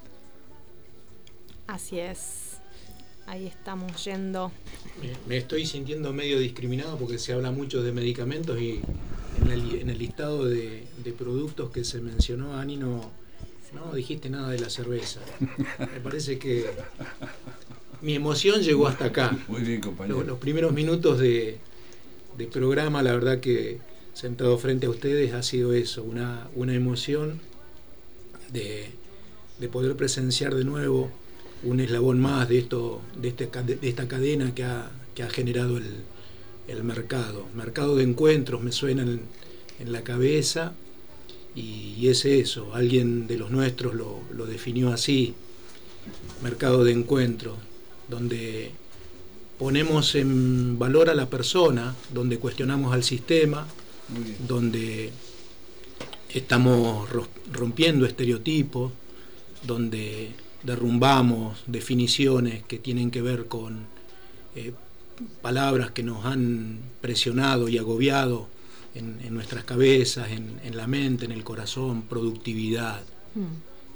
Así es. Ahí estamos yendo. Me, me estoy sintiendo medio discriminado porque se habla mucho de medicamentos y en el, en el listado de, de productos que se mencionó, Ani, no, no dijiste nada de la cerveza. Me parece que mi emoción llegó hasta acá. Muy bien, compañero. Los, los primeros minutos de, de programa, la verdad que sentado frente a ustedes ha sido eso, una, una emoción de, de poder presenciar de nuevo un eslabón más de esto, de, este, de esta cadena que ha, que ha generado el, el mercado. Mercado de encuentros me suena en, en la cabeza y, y es eso, alguien de los nuestros lo, lo definió así, mercado de encuentros, donde ponemos en valor a la persona, donde cuestionamos al sistema, donde estamos rompiendo estereotipos, donde derrumbamos definiciones que tienen que ver con eh, palabras que nos han presionado y agobiado en, en nuestras cabezas, en, en la mente, en el corazón, productividad. Mm.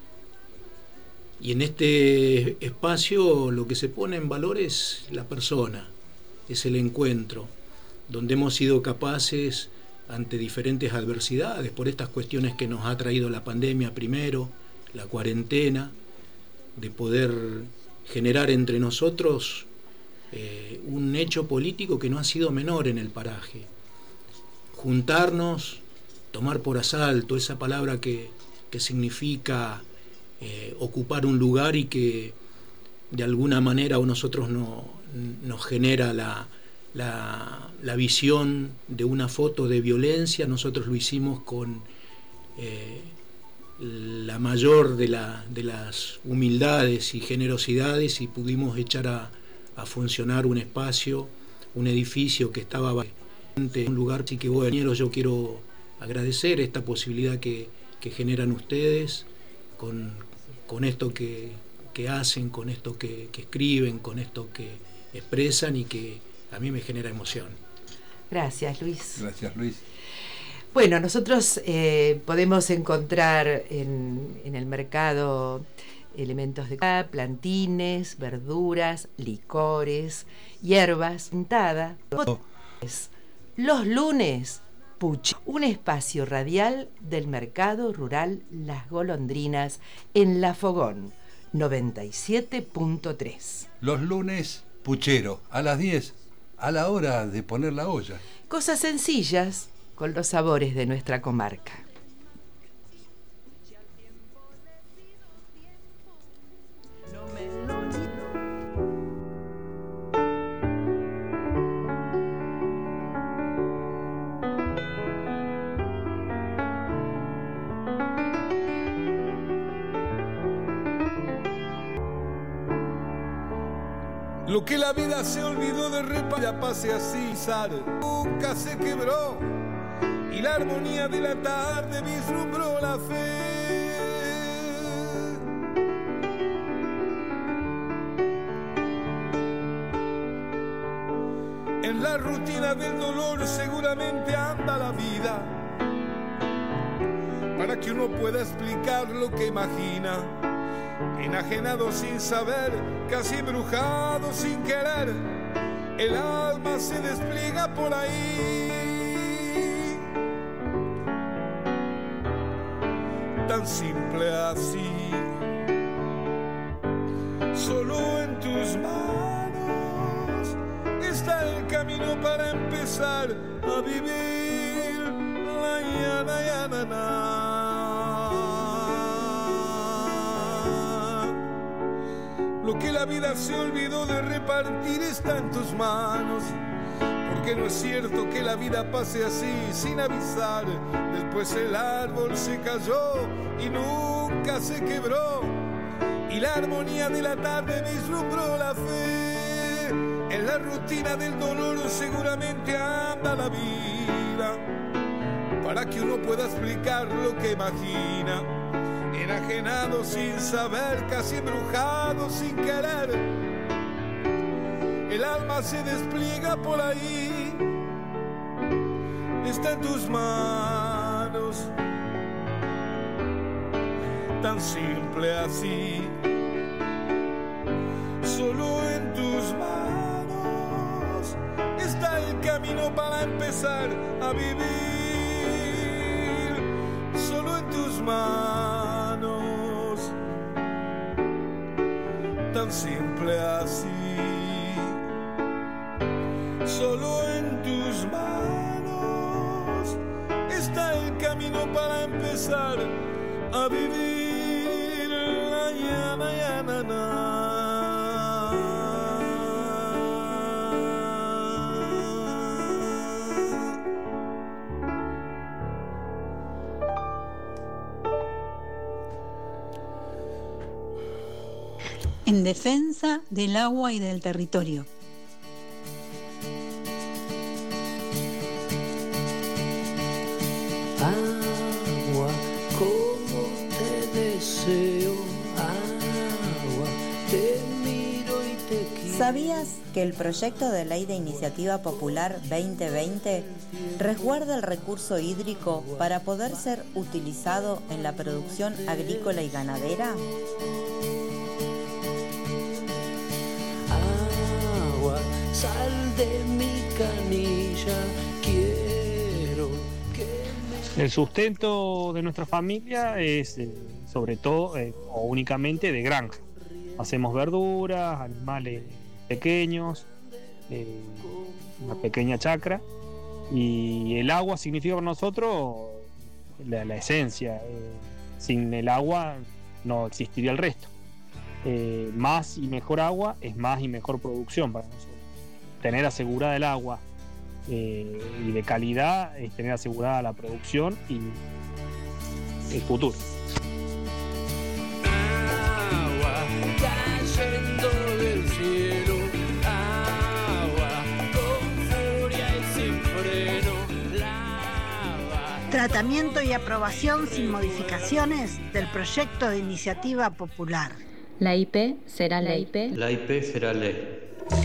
Y en este espacio lo que se pone en valor es la persona, es el encuentro, donde hemos sido capaces, ante diferentes adversidades, por estas cuestiones que nos ha traído la pandemia primero, la cuarentena, de poder generar entre nosotros eh, un hecho político que no ha sido menor en el paraje. Juntarnos, tomar por asalto esa palabra que, que significa eh, ocupar un lugar y que de alguna manera a nosotros no, nos genera la, la, la visión de una foto de violencia, nosotros lo hicimos con eh, la mayor de, la, de las humildades y generosidades, y pudimos echar a, a funcionar un espacio, un edificio que estaba en un lugar. Así que bueno, yo quiero agradecer esta posibilidad que, que generan ustedes con, con esto que, que hacen, con esto que, que escriben, con esto que expresan, y que a mí me genera emoción. Gracias, Luis. Gracias, Luis. Bueno, nosotros eh, podemos encontrar en, en el mercado elementos de plantines, verduras, licores, hierbas, pintada. Los lunes, Puch, un espacio radial del mercado rural Las Golondrinas en La Fogón, noventa y siete punto tres. Los lunes, puchero, a las diez, a la hora de poner la olla. Cosas sencillas con los sabores de nuestra comarca. Lo que la vida se olvidó de reparar, ya pase así, Sar, nunca se quebró, y la armonía de la tarde vislumbró la fe. En la rutina del dolor seguramente anda la vida, para que uno pueda explicar lo que imagina. Enajenado sin saber, casi embrujado sin querer, el alma se despliega por ahí. Tan simple así, solo en tus manos está el camino para empezar a vivir. La yana, yana, na. Lo que la vida se olvidó de repartir está en tus manos, porque no es cierto que la vida pase así sin avisar. Después el árbol se cayó y nunca se quebró, y la armonía de la tarde vislumbró la fe. En la rutina del dolor seguramente anda la vida, para que uno pueda explicar lo que imagina. Enajenado sin saber, casi embrujado sin querer, el alma se despliega por ahí. Está en tus manos, tan simple así, solo en tus manos está el camino para empezar a vivir. Solo en tus manos, tan simple así, solo en tus manos está el camino para empezar a vivir. La yana, yana, na. En defensa del agua y del territorio. Agua, como te deseo, agua, te miro y te quiero. ¿Sabías que el proyecto de ley de iniciativa popular veinte veinte resguarda el recurso hídrico para poder ser utilizado en la producción agrícola y ganadera? Sal de mi canilla, quiero que me... El sustento de nuestra familia es eh, sobre todo eh, o únicamente de granja. Hacemos verduras, animales pequeños, eh, una pequeña chacra, y el agua significa para nosotros la, la esencia. Eh, sin el agua no existiría el resto. Eh, más y mejor agua es más y mejor producción para nosotros. tener asegurada el agua eh, y de calidad es tener asegurada la producción y el futuro. Agua cayendo del cielo, agua con furia y sin freno, lava. Tratamiento y aprobación sin modificaciones del proyecto de iniciativa popular. La I P será ley. La I P será ley.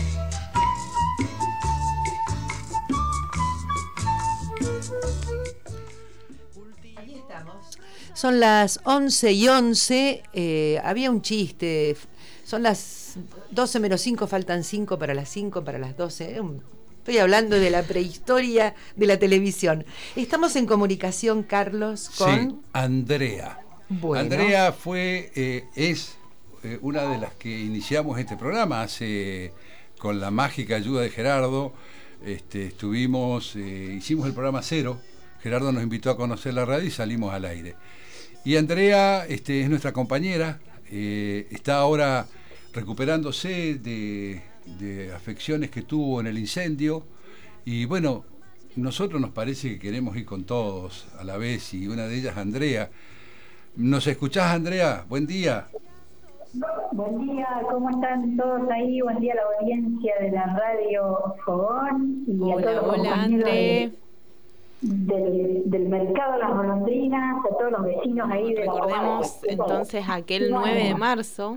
Son las once y once, eh, había un chiste, son las doce menos cinco, faltan cinco para las cinco, para las doce. Eh, un, estoy hablando de la prehistoria de la televisión. Estamos en comunicación, Carlos, con... Sí, Andrea. Bueno. Andrea fue, eh, es eh, una de las que iniciamos este programa hace, con la mágica ayuda de Gerardo. Este, estuvimos, eh, hicimos el programa cero. Gerardo nos invitó a conocer la radio y salimos al aire. Y Andrea este, es nuestra compañera, eh, está ahora recuperándose de, de afecciones que tuvo en el incendio. Y bueno, nosotros nos parece que queremos ir con todos a la vez, y una de ellas, Andrea. ¿Nos escuchás, Andrea? Buen día. Buen día, ¿cómo están todos ahí? Buen día a la audiencia de la radio Fogón y Hola, a todos los hola, compañeros André. de- Del, del mercado Las Golondrinas, a todos los vecinos ahí de la Recordemos entonces aquel nueve de marzo.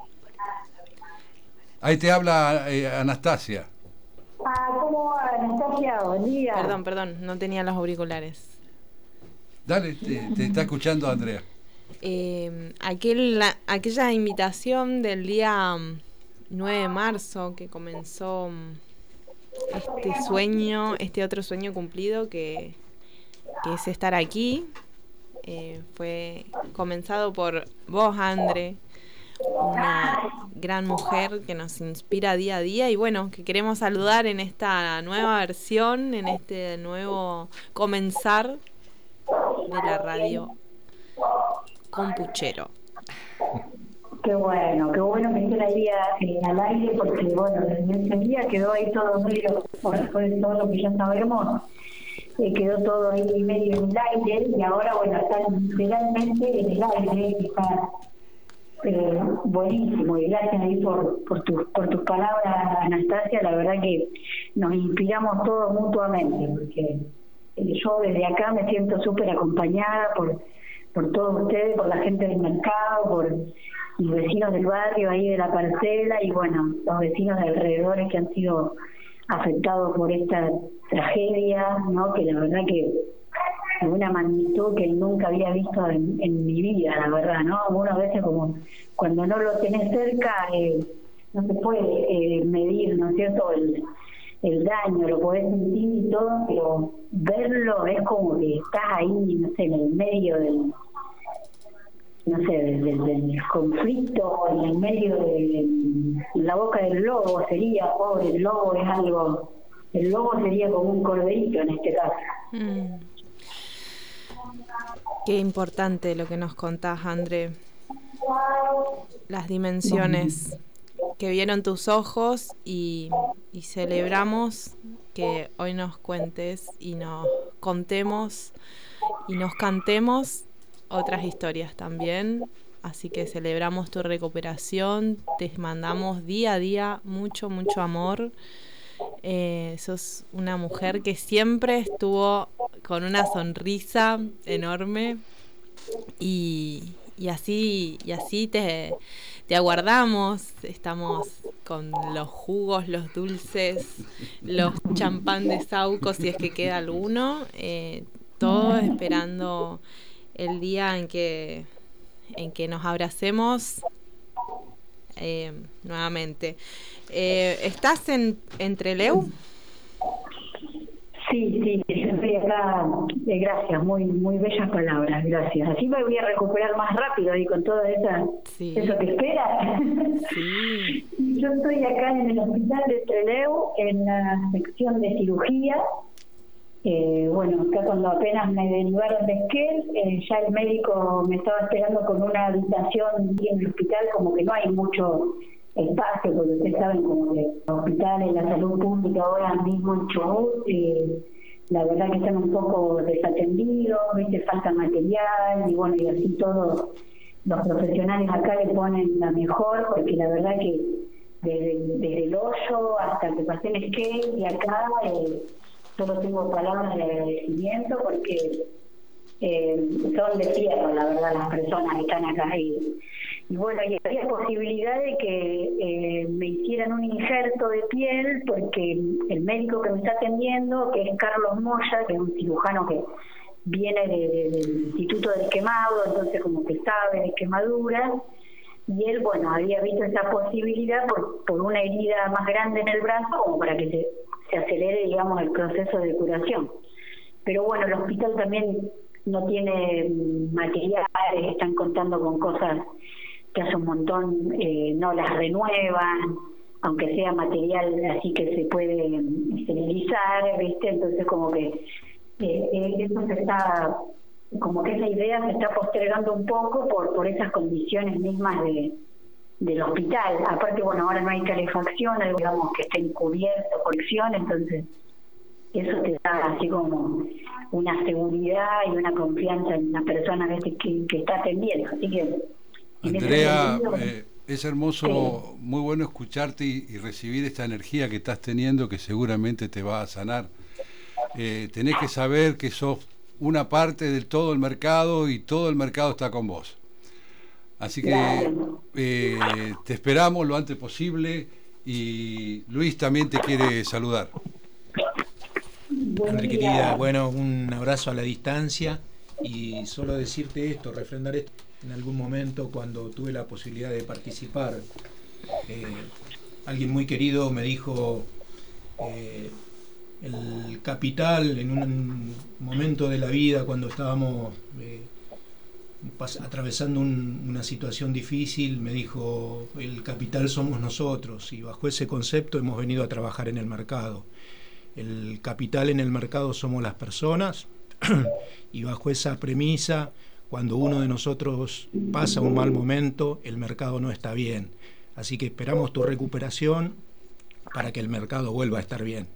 Ahí te habla eh, Anastasia. Ah, ¿cómo va, Anastasia? Buen día. Perdón, perdón, no tenía los auriculares. Dale, te, te está escuchando Andrea. Eh, aquel, la- aquella invitación del día mm, nueve de marzo que comenzó mm, este sueño, este otro sueño cumplido que, que es estar aquí, eh, fue comenzado por vos, Andre, una gran mujer que nos inspira día a día y bueno, que queremos saludar en esta nueva versión, en este nuevo comenzar de la radio Compuchero. Qué bueno, qué bueno que esté ahí eh, al aire, porque bueno, desde ese día quedó ahí todo medio, por después de todo lo que ya sabemos, eh, quedó todo ahí medio en el aire, y ahora bueno, está literalmente en el aire, y está eh, buenísimo, y gracias ahí por, por, tu, por tus palabras, Anastasia, la verdad que nos inspiramos todos mutuamente, porque eh, yo desde acá me siento súper acompañada por, por todos ustedes, por la gente del mercado, por los vecinos del barrio ahí de la parcela y bueno, los vecinos de alrededores que han sido afectados por esta tragedia, ¿no? Que la verdad que de una magnitud que nunca había visto en, en mi vida, la verdad, ¿no? Uno a veces como cuando no lo tenés cerca eh, no se puede eh, medir, ¿no es cierto?, el, el daño, lo podés sentir y todo, pero verlo es como que estás ahí, no sé, en el medio del no sé, del, del, del conflicto, en el medio de la boca del lobo sería, pobre, el lobo es algo, el lobo sería como un corderito en este caso. Mm. Qué importante lo que nos contás, André. Las dimensiones que vieron tus ojos y, y celebramos que hoy nos cuentes y nos contemos y nos cantemos otras historias también, así que celebramos tu recuperación, te mandamos día a día mucho, mucho amor. Eh, sos una mujer que siempre estuvo con una sonrisa enorme y, y así, y así te, te aguardamos, estamos con los jugos, los dulces, los champán de Sauco, si es que queda alguno, eh, todo esperando el día en que en que nos abracemos eh, nuevamente. Eh, ¿Estás en, en Trelew? Sí, sí, estoy acá, eh, gracias, muy muy bellas palabras, gracias. Así me voy a recuperar más rápido y con toda esa, sí. eso que espera. Sí. Yo estoy acá en el hospital de Trelew, en la sección de cirugía. Eh, bueno, acá cuando apenas me derivaron de Esquel, eh, ya el médico me estaba esperando con una habitación y en el hospital como que no hay mucho espacio, porque ustedes saben como que los hospitales, la salud pública ahora mismo en Chubut, eh, la verdad que están un poco desatendidos, ¿viste? Falta material y bueno, y así todos los profesionales acá le ponen la mejor, porque la verdad que desde, desde el hoyo hasta que pasé el skate y acá eh, solo tengo palabras de agradecimiento porque eh, son de fierro, la verdad, las personas que están acá. Y, y bueno, y había posibilidad de que eh, me hicieran un injerto de piel, porque el médico que me está atendiendo, que es Carlos Moya, que es un cirujano que viene de, de, del Instituto del Quemado, entonces como que sabe de quemaduras, y él, bueno, había visto esa posibilidad por, por una herida más grande en el brazo, como para que se, se acelere, digamos, el proceso de curación. Pero bueno, el hospital también no tiene materiales, están contando con cosas que hace un montón eh, no las renuevan, aunque sea material así que se puede esterilizar, ¿viste? Entonces como que eh, eso se está, como que esa idea se está postergando un poco por por esas condiciones mismas de del hospital. Aparte, bueno, ahora no hay calefacción, digamos que estén cubiertos, colección, entonces eso te da así como una seguridad y una confianza en la persona que, que, que está atendiendo. Así que, Andrea, eh, es hermoso, sí. Muy bueno escucharte y, y recibir esta energía que estás teniendo, que seguramente te va a sanar. Eh, tenés que saber que sos una parte de todo el mercado y todo el mercado está con vos. Así que eh, te esperamos lo antes posible y Luis también te quiere saludar. André, querida, bueno, un abrazo a la distancia y solo decirte esto, refrendar esto. En algún momento, cuando tuve la posibilidad de participar, eh, alguien muy querido me dijo, eh, el capital en un momento de la vida, cuando estábamos eh, pas- atravesando un, una situación difícil, me dijo, el capital somos nosotros, y bajo ese concepto hemos venido a trabajar en el mercado. El capital en el mercado somos las personas, y bajo esa premisa, cuando uno de nosotros pasa un mal momento, el mercado no está bien. Así que esperamos tu recuperación para que el mercado vuelva a estar bien.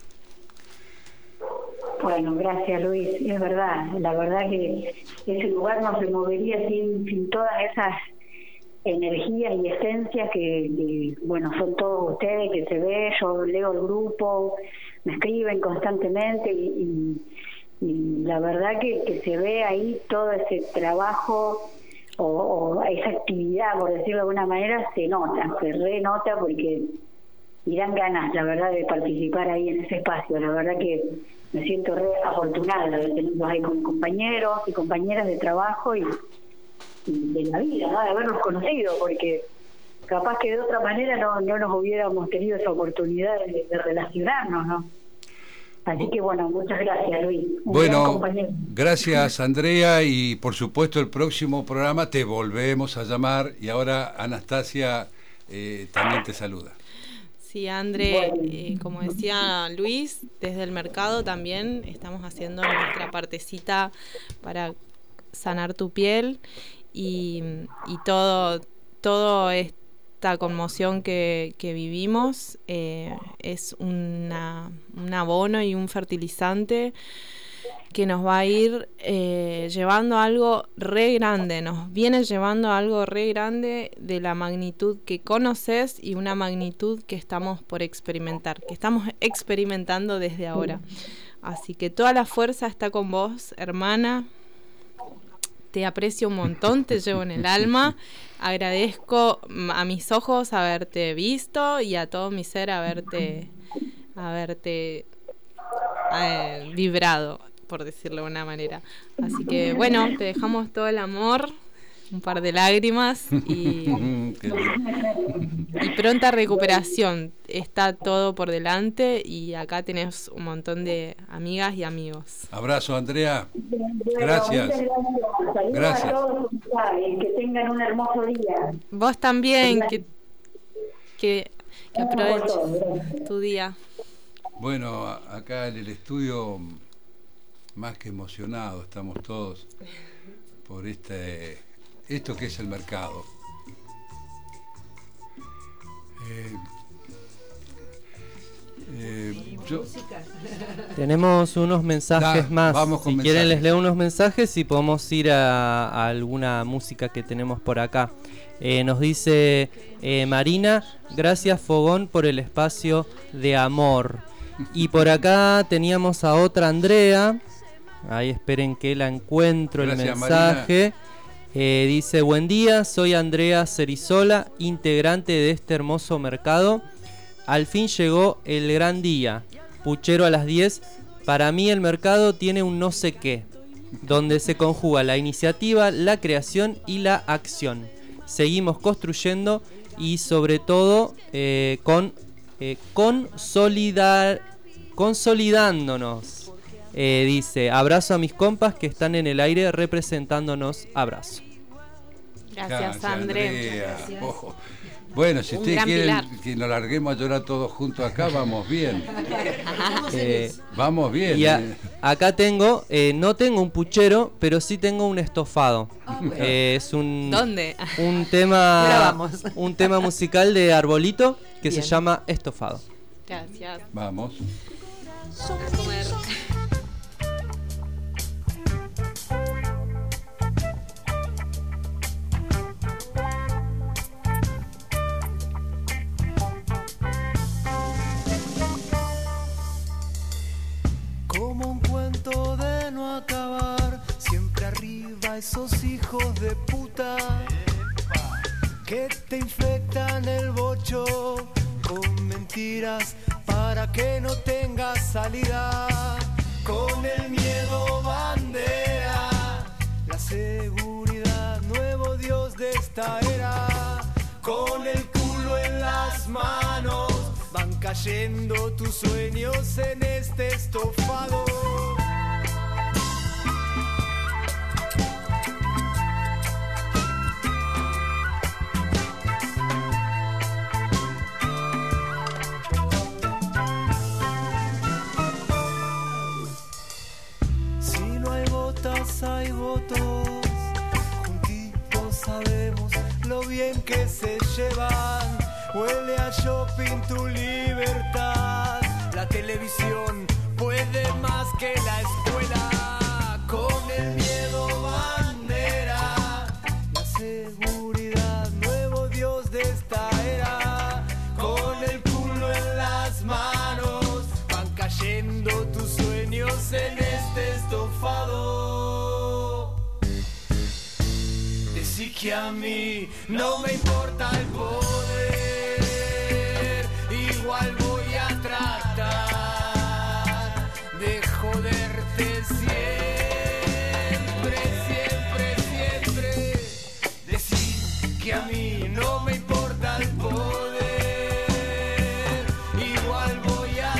Bueno, gracias Luis, es verdad, la verdad que ese lugar no se movería sin, sin todas esas energías y esencias que, que, bueno, son todos ustedes, que se ve, yo leo el grupo, me escriben constantemente y... y y la verdad que, que se ve ahí todo ese trabajo o, o esa actividad, por decirlo de alguna manera, se nota, se renota porque y dan ganas, la verdad, de participar ahí en ese espacio. La verdad que me siento re afortunada de tenerlos ahí con compañeros y compañeras de trabajo y, y de la vida, ¿no? De haberlos conocido, porque capaz que de otra manera no, no nos hubiéramos tenido esa oportunidad de, de relacionarnos, ¿no? Así que bueno, muchas gracias Luis. Un bueno, gracias Andrea y por supuesto el próximo programa te volvemos a llamar y ahora Anastasia eh, también te saluda. Sí, André, eh, como decía Luis, desde el mercado también estamos haciendo nuestra partecita para sanar tu piel y, y todo, todo esto. Esta conmoción que, que vivimos eh, es una, un abono y un fertilizante que nos va a ir eh, llevando a algo re grande, nos viene llevando a algo re grande de la magnitud que conoces y una magnitud que estamos por experimentar, que estamos experimentando desde ahora. Así que toda la fuerza está con vos, hermana. Te aprecio un montón, te llevo en el alma. Agradezco a mis ojos haberte visto y a todo mi ser haberte, haberte eh, vibrado, por decirlo de una manera. Así que bueno, te dejamos todo el amor, un par de lágrimas y, y pronta recuperación. Está todo por delante y acá tenés un montón de amigas y amigos. Abrazo, Andrea. Gracias. Saludos gracias a todos, que tengan un hermoso día. Vos también, que, que, que aproveches tu día. Bueno, acá en el estudio, más que emocionados estamos todos por este esto que es el mercado. Eh, eh, yo... Tenemos unos mensajes Da, más. vamos con si mensajes. quieren les leo unos mensajes y podemos ir a, a alguna música que tenemos por acá. Eh, nos dice eh, Marina, gracias Fogón por el espacio de amor. Y por acá teníamos a otra Andrea. Ahí esperen que la encuentro. Gracias, el mensaje. Eh, dice, buen día, soy Andrea Cerizola, integrante de este hermoso mercado. Al fin llegó el gran día. Puchero a las diez. Para mí el mercado tiene un no sé qué, donde se conjuga la iniciativa, la creación y la acción. Seguimos construyendo y sobre todo eh, con eh, consolidar, consolidándonos. Eh, dice, abrazo a mis compas que están en el aire representándonos. Abrazo. Gracias, André. Andrea. Ojo. Bueno, si Un ustedes gran quieren pilar. que nos larguemos a llorar todos juntos acá, vamos bien. Eh, Vamos bien. Y a- eh. acá tengo, eh, no tengo un puchero, pero sí tengo un estofado. bueno. Eh, es un, ¿Dónde? un tema, Grabamos. un tema musical de Arbolito que Bien. se llama Estofado. Gracias. Vamos. A comer. Como un cuento de no acabar, siempre arriba esos hijos de puta que te infectan el bocho con mentiras para que no tengas salida. Con el miedo bandera, la seguridad, nuevo dios de esta era. Con el culo en las manos, van cayendo tus sueños en este estofado. Si no hay botas, hay votos. Juntitos sabemos lo bien que se llevan. Huele a shopping tu libertad. La televisión puede más que la escuela. Con el miedo bandera, la seguridad, nuevo dios de esta era. Con el culo en las manos, van cayendo tus sueños en este estofado. Decí que a mí no me importa el poder, igual voy a tratar de joderte siempre, siempre, siempre. Decí que a mí no me importa el poder, igual voy a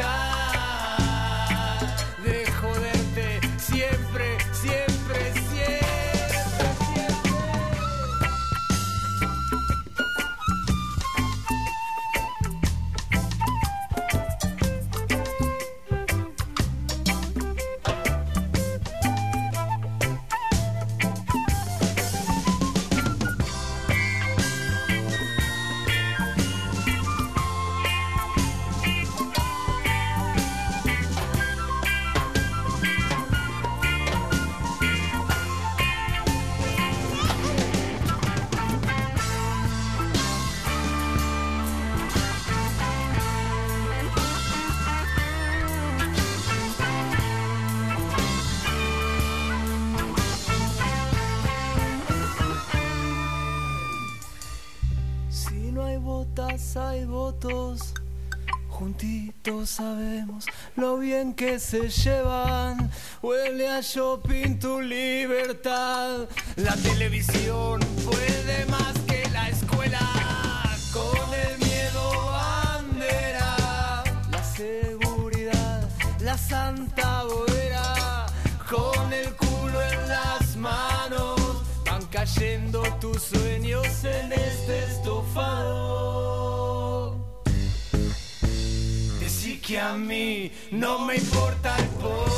tratar de joderte siempre, siempre, siempre. Si no hay botas, hay votos. Juntitos sabemos lo bien que se llevan. Huele a shopping tu libertad. La televisión puede más que la escuela. Con el miedo bandera, la seguridad, la santa bodera. Con el culo en las manos, van cayendo tus sueños en este estofado. Decí que a mí no me importa el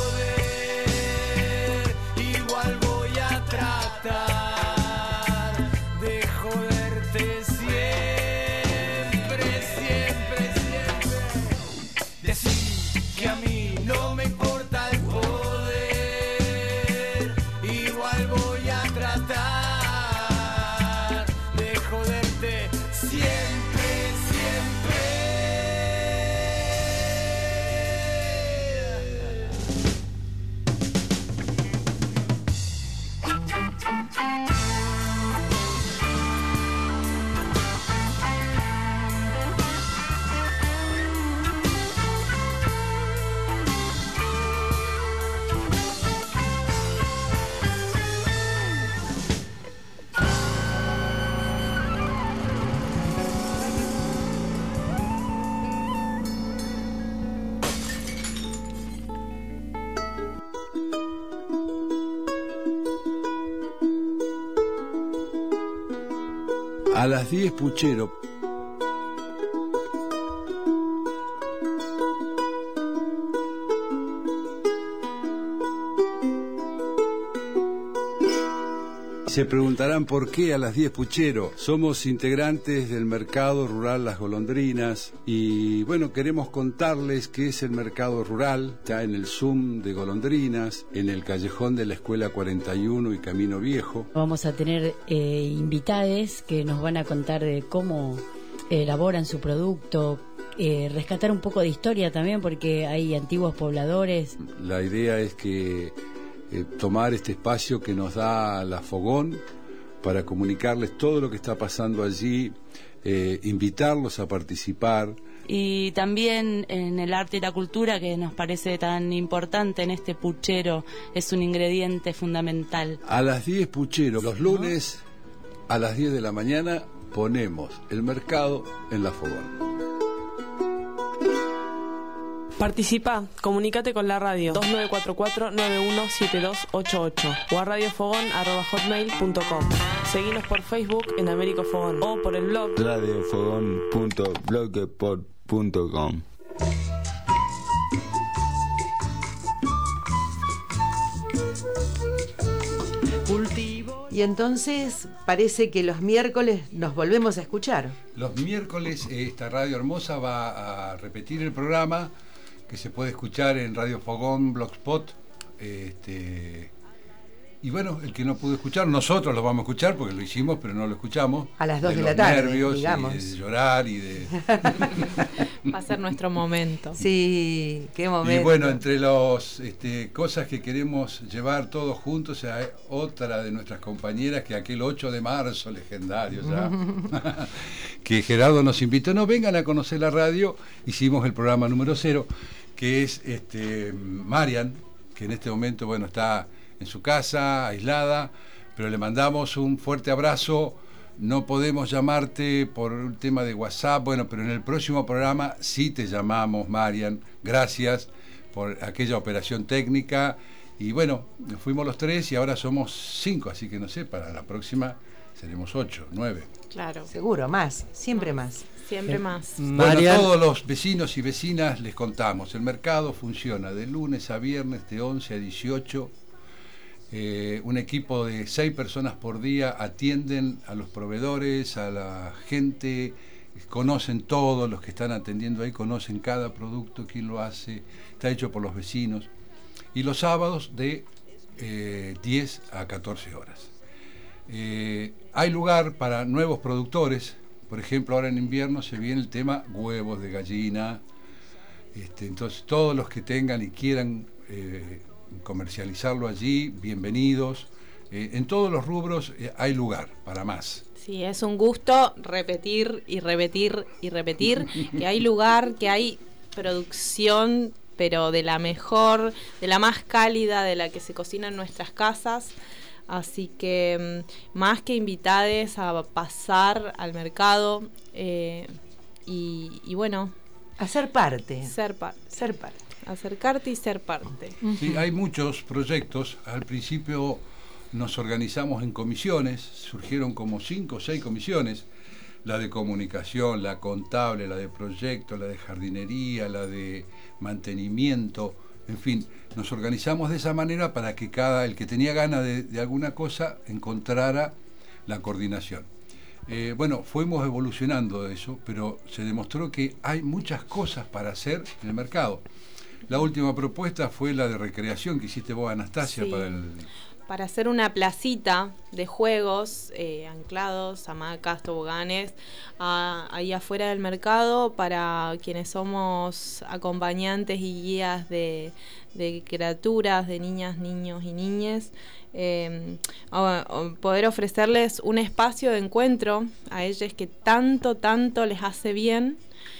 poder, igual voy a tratar de joderte siempre, A las diez puchero. Se preguntarán por qué a las diez puchero. Somos integrantes del mercado rural Las Golondrinas y bueno, queremos contarles qué es el mercado rural. Está en el Zoom de Golondrinas, en el callejón de la Escuela cuarenta y uno y Camino Viejo. Vamos a tener eh, invitades que nos van a contar de cómo elaboran su producto, eh, rescatar un poco de historia también porque hay antiguos pobladores. La idea es que Eh, tomar este espacio que nos da la Fogón para comunicarles todo lo que está pasando allí, eh, invitarlos a participar. Y también en el arte y la cultura, que nos parece tan importante en este puchero, es un ingrediente fundamental. A las diez puchero, los lunes a las diez de la mañana ponemos el mercado en la Fogón. Participa, comunícate con la radio dos nueve cuatro cuatro nueve uno siete dos ocho ocho o a radiofogón arroba hotmail punto com. Seguinos por Facebook en Américo Fogón o por el blog radiofogón punto blogspot punto com. Y entonces parece que los miércoles nos volvemos a escuchar. Los miércoles esta radio hermosa va a repetir el programa que se puede escuchar en Radio Fogón, Blogspot. Este, y bueno, el que no pudo escuchar, nosotros lo vamos a escuchar porque lo hicimos, pero no lo escuchamos. A las dos de, de la tarde, nervios digamos. Y de llorar y de... Va a ser nuestro momento. Sí, qué momento. Y bueno, entre las este, cosas que queremos llevar todos juntos, hay otra de nuestras compañeras que aquel ocho de marzo, legendario ya, que Gerardo nos invitó, no, vengan a conocer la radio, hicimos el programa número cero, que es este Marian, que en este momento, bueno, está en su casa, aislada, pero le mandamos un fuerte abrazo. No podemos llamarte por un tema de WhatsApp, bueno, pero en el próximo programa sí te llamamos, Marian. Gracias por aquella operación técnica. Y bueno, fuimos los tres y ahora somos cinco, así que no sé, para la próxima seremos ocho, nueve. Claro. Seguro, más, siempre más. Siempre más. Bueno, a todos los vecinos y vecinas les contamos, el mercado funciona de lunes a viernes de once a dieciocho. Eh, un equipo de seis personas por día atienden a los proveedores, a la gente, conocen todos los que están atendiendo ahí, conocen cada producto, quién lo hace, está hecho por los vecinos. Y los sábados de eh, diez a catorce horas. Eh, hay lugar para nuevos productores, por ejemplo, ahora en invierno se viene el tema huevos de gallina, este, entonces todos los que tengan y quieran eh, comercializarlo allí, bienvenidos. Eh, en todos los rubros eh, hay lugar para más. Sí, es un gusto repetir y repetir y repetir que hay lugar, que hay producción, pero de la mejor, de la más cálida, de la que se cocina en nuestras casas. Así que más que invitades a pasar al mercado eh, y, y bueno, a ser parte. Ser, par ser parte. Acercarte y ser parte. Sí, hay muchos proyectos. Al principio nos organizamos en comisiones, surgieron como cinco o seis comisiones, la de comunicación, la contable, la de proyectos, la de jardinería, la de mantenimiento, en fin, nos organizamos de esa manera para que cada, el que tenía ganas de, de alguna cosa, encontrara la coordinación. Eh, bueno, fuimos evolucionando de eso, pero se demostró que hay muchas cosas para hacer en el mercado. La última propuesta fue la de recreación que hiciste vos, Anastasia, sí, para el... para hacer una placita de juegos, eh, anclados, hamacas, toboganes, a, ahí afuera del mercado para quienes somos acompañantes y guías de, de criaturas, de niñas, niños y niñes. Eh, a, a poder ofrecerles un espacio de encuentro a ellos que tanto, tanto les hace bien.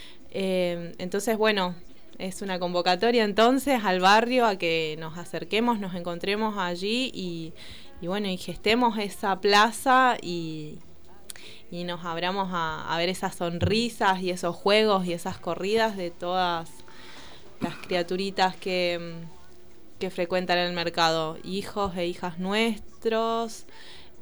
Eh, entonces, bueno... Es una convocatoria entonces al barrio a que nos acerquemos, nos encontremos allí y, y bueno, y gestemos esa plaza y, y nos abramos a, a ver esas sonrisas y esos juegos y esas corridas de todas las criaturitas que, que frecuentan el mercado, hijos e hijas nuestros,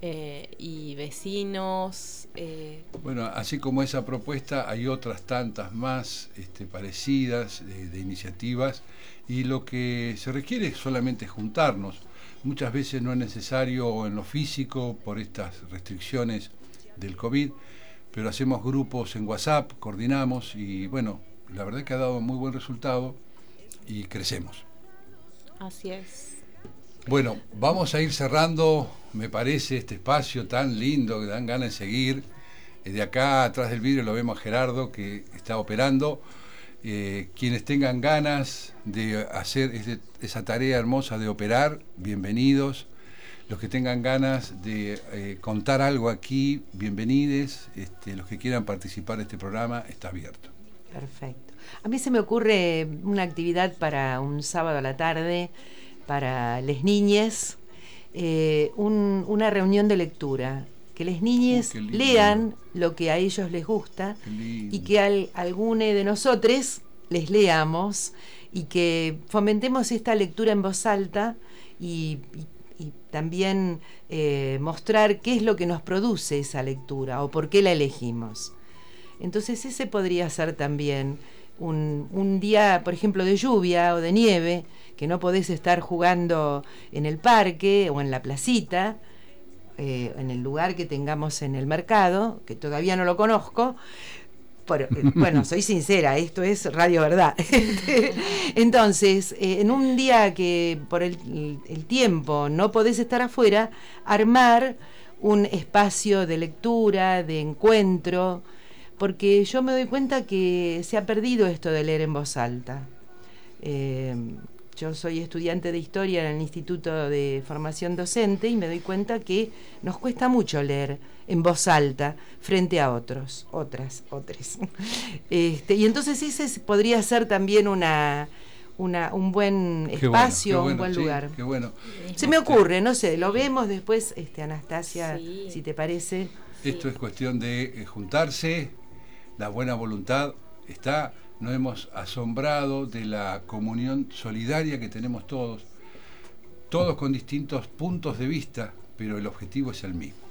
eh, y vecinos. Eh. Bueno, así como esa propuesta, hay otras tantas más este, parecidas de, de iniciativas, y lo que se requiere es solamente juntarnos. Muchas veces no es necesario en lo físico por estas restricciones del COVID, pero hacemos grupos en WhatsApp, coordinamos y bueno, la verdad que ha dado muy buen resultado y crecemos. Así es. Bueno, vamos a ir cerrando, me parece, este espacio tan lindo que dan ganas de seguir. De acá atrás del vidrio lo vemos a Gerardo, que está operando. Eh, quienes tengan ganas de hacer ese, esa tarea hermosa de operar, bienvenidos. Los que tengan ganas de eh, contar algo aquí, bienvenidos. Este, los que quieran participar de este programa, está abierto. Perfecto. A mí se me ocurre una actividad para un sábado a la tarde, para las niñas, eh, un, una reunión de lectura. Que las niñas oh, lean lo que a ellos les gusta y que al, alguno de nosotros les leamos y que fomentemos esta lectura en voz alta y, y, y también eh, mostrar qué es lo que nos produce esa lectura o por qué la elegimos. Entonces ese podría ser también un, un día, por ejemplo, de lluvia o de nieve, que no podés estar jugando en el parque o en la placita, Eh, en el lugar que tengamos en el mercado, que todavía no lo conozco, pero, eh, bueno, soy sincera, esto es Radio Verdad. Entonces, eh, en un día que por el, el tiempo no podés estar afuera, armar un espacio de lectura, de encuentro, porque yo me doy cuenta que se ha perdido esto de leer en voz alta. Eh, Yo soy estudiante de Historia en el Instituto de Formación Docente y me doy cuenta que nos cuesta mucho leer en voz alta frente a otros, otras, otras. Este, y entonces ese podría ser también una, una un buen Qué espacio, bueno, qué un bueno, buen sí, lugar. Qué bueno. Se me ocurre, no sé, lo vemos después, este, Anastasia, sí. Si te parece. Esto es cuestión de eh, juntarse, la buena voluntad está. Nos hemos asombrado de la comunión solidaria que tenemos todos, todos con distintos puntos de vista, pero el objetivo es el mismo.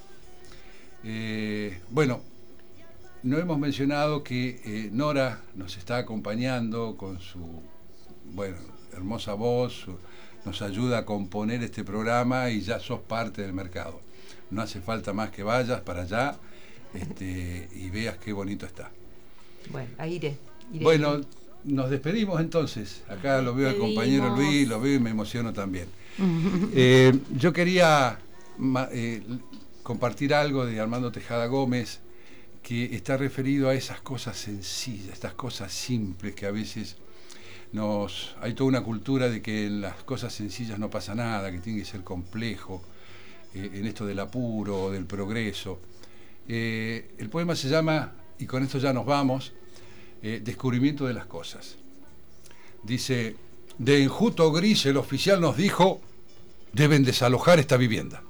Eh, bueno, no hemos mencionado que eh, Nora nos está acompañando con su bueno, hermosa voz, su, nos ayuda a componer este programa y ya sos parte del mercado. No hace falta más que vayas para allá este, y veas qué bonito está. Bueno, ahí iré. Iré. Bueno, nos despedimos entonces. Acá lo veo al compañero Luis, lo veo y me emociono también. eh, yo quería eh, compartir algo de Armando Tejada Gómez, que está referido a esas cosas sencillas, estas cosas simples que a veces nos... Hay toda una cultura de que en las cosas sencillas no pasa nada, que tiene que ser complejo, eh, en esto del apuro, del progreso. Eh, el poema se llama, y con esto ya nos vamos, Eh, descubrimiento de las cosas. Dice: de enjuto gris el oficial nos dijo, deben desalojar esta vivienda.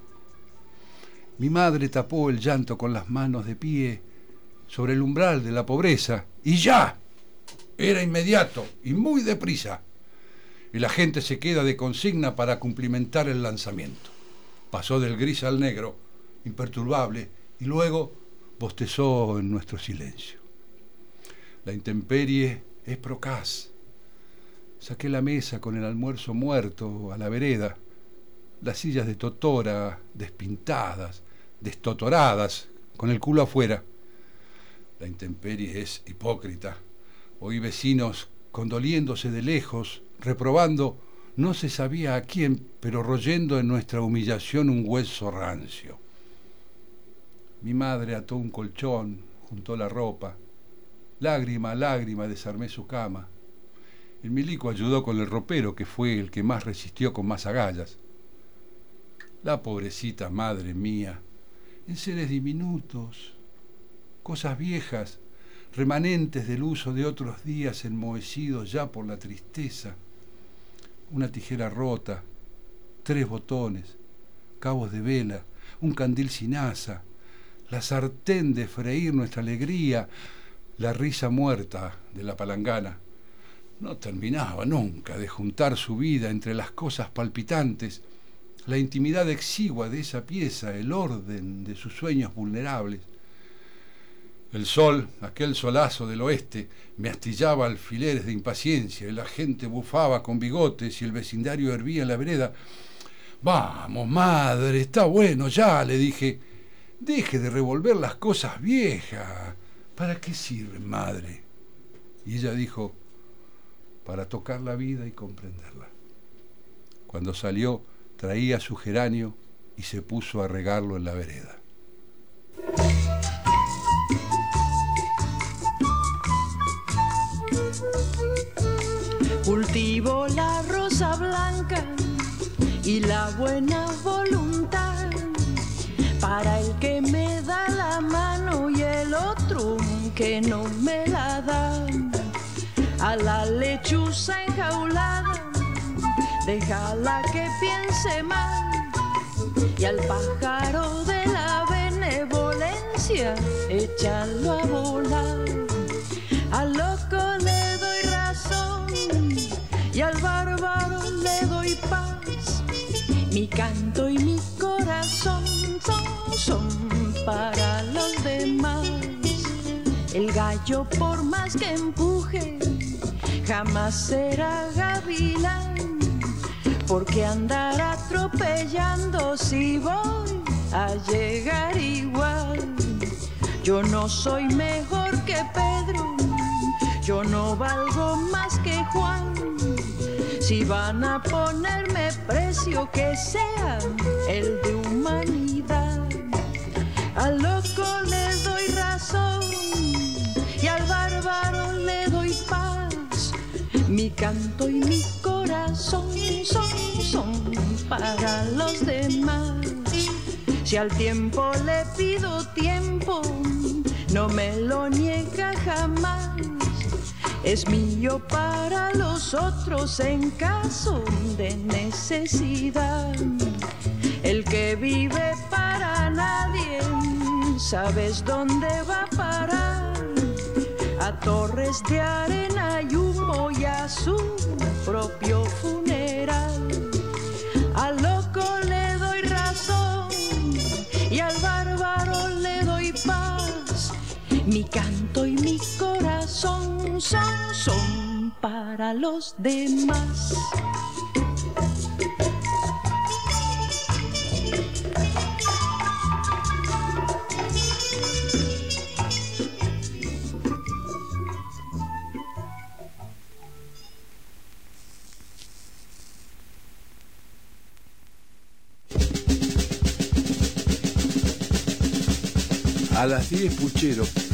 Mi madre tapó el llanto con las manos de pie sobre el umbral de la pobreza, y ya, era inmediato y muy deprisa. Y la gente se queda de consigna para cumplimentar el lanzamiento. Pasó del gris al negro, imperturbable, y luego bostezó en nuestro silencio. La intemperie es procaz. Saqué la mesa con el almuerzo muerto a la vereda, las sillas de totora despintadas, destotoradas, con el culo afuera. La intemperie es hipócrita. Oí vecinos condoliéndose de lejos, reprobando no se sabía a quién, pero royendo en nuestra humillación un hueso rancio. Mi madre ató un colchón, juntó la ropa. Lágrima a lágrima desarmé su cama. El milico ayudó con el ropero, que fue el que más resistió con más agallas. La pobrecita madre mía, en seres diminutos, cosas viejas, remanentes del uso de otros días enmohecidos ya por la tristeza. Una tijera rota, tres botones, cabos de vela, un candil sin asa, la sartén de freír nuestra alegría, la risa muerta de la palangana. No terminaba nunca de juntar su vida entre las cosas palpitantes la intimidad exigua de esa pieza, el orden de sus sueños vulnerables. El sol, aquel solazo del oeste, me astillaba alfileres de impaciencia, y la gente bufaba con bigotes y el vecindario hervía en la vereda. Vamos, madre, está bueno ya, le dije. Deje de revolver las cosas viejas. ¿Para qué sirven, madre? Y ella dijo, para tocar la vida y comprenderla. Cuando salió, traía su geranio y se puso a regarlo en la vereda. Cultivo la rosa blanca y la buena voluntad para el que me da la mano y el otro que no me la da. A la lechuza enjaulada, déjala que piense mal, y al pájaro de la benevolencia, échalo a volar. Al loco le doy razón y al bárbaro le doy paz. Mi canto y mi corazón son, son para los demás. El gallo, por más que empuje, jamás será gavilán, porque andar atropellando si voy a llegar igual. Yo no soy mejor que Pedro, yo no valgo más que Juan. Si van a ponerme precio, que sea el de humanidad. Al loco le doy razón y al bárbaro le doy paz. Mi canto y mi corazón son, son para los demás. Si al tiempo le pido tiempo, no me lo niega jamás. Es mío para los otros en caso de necesidad. El que vive para nadie, ¿sabes dónde va a parar? A torres de arena y humo y a su propio funeral. Al loco le doy razón y al bárbaro le doy paz. Mi canto y mi corazón son, son para los demás. A las diez, puchero.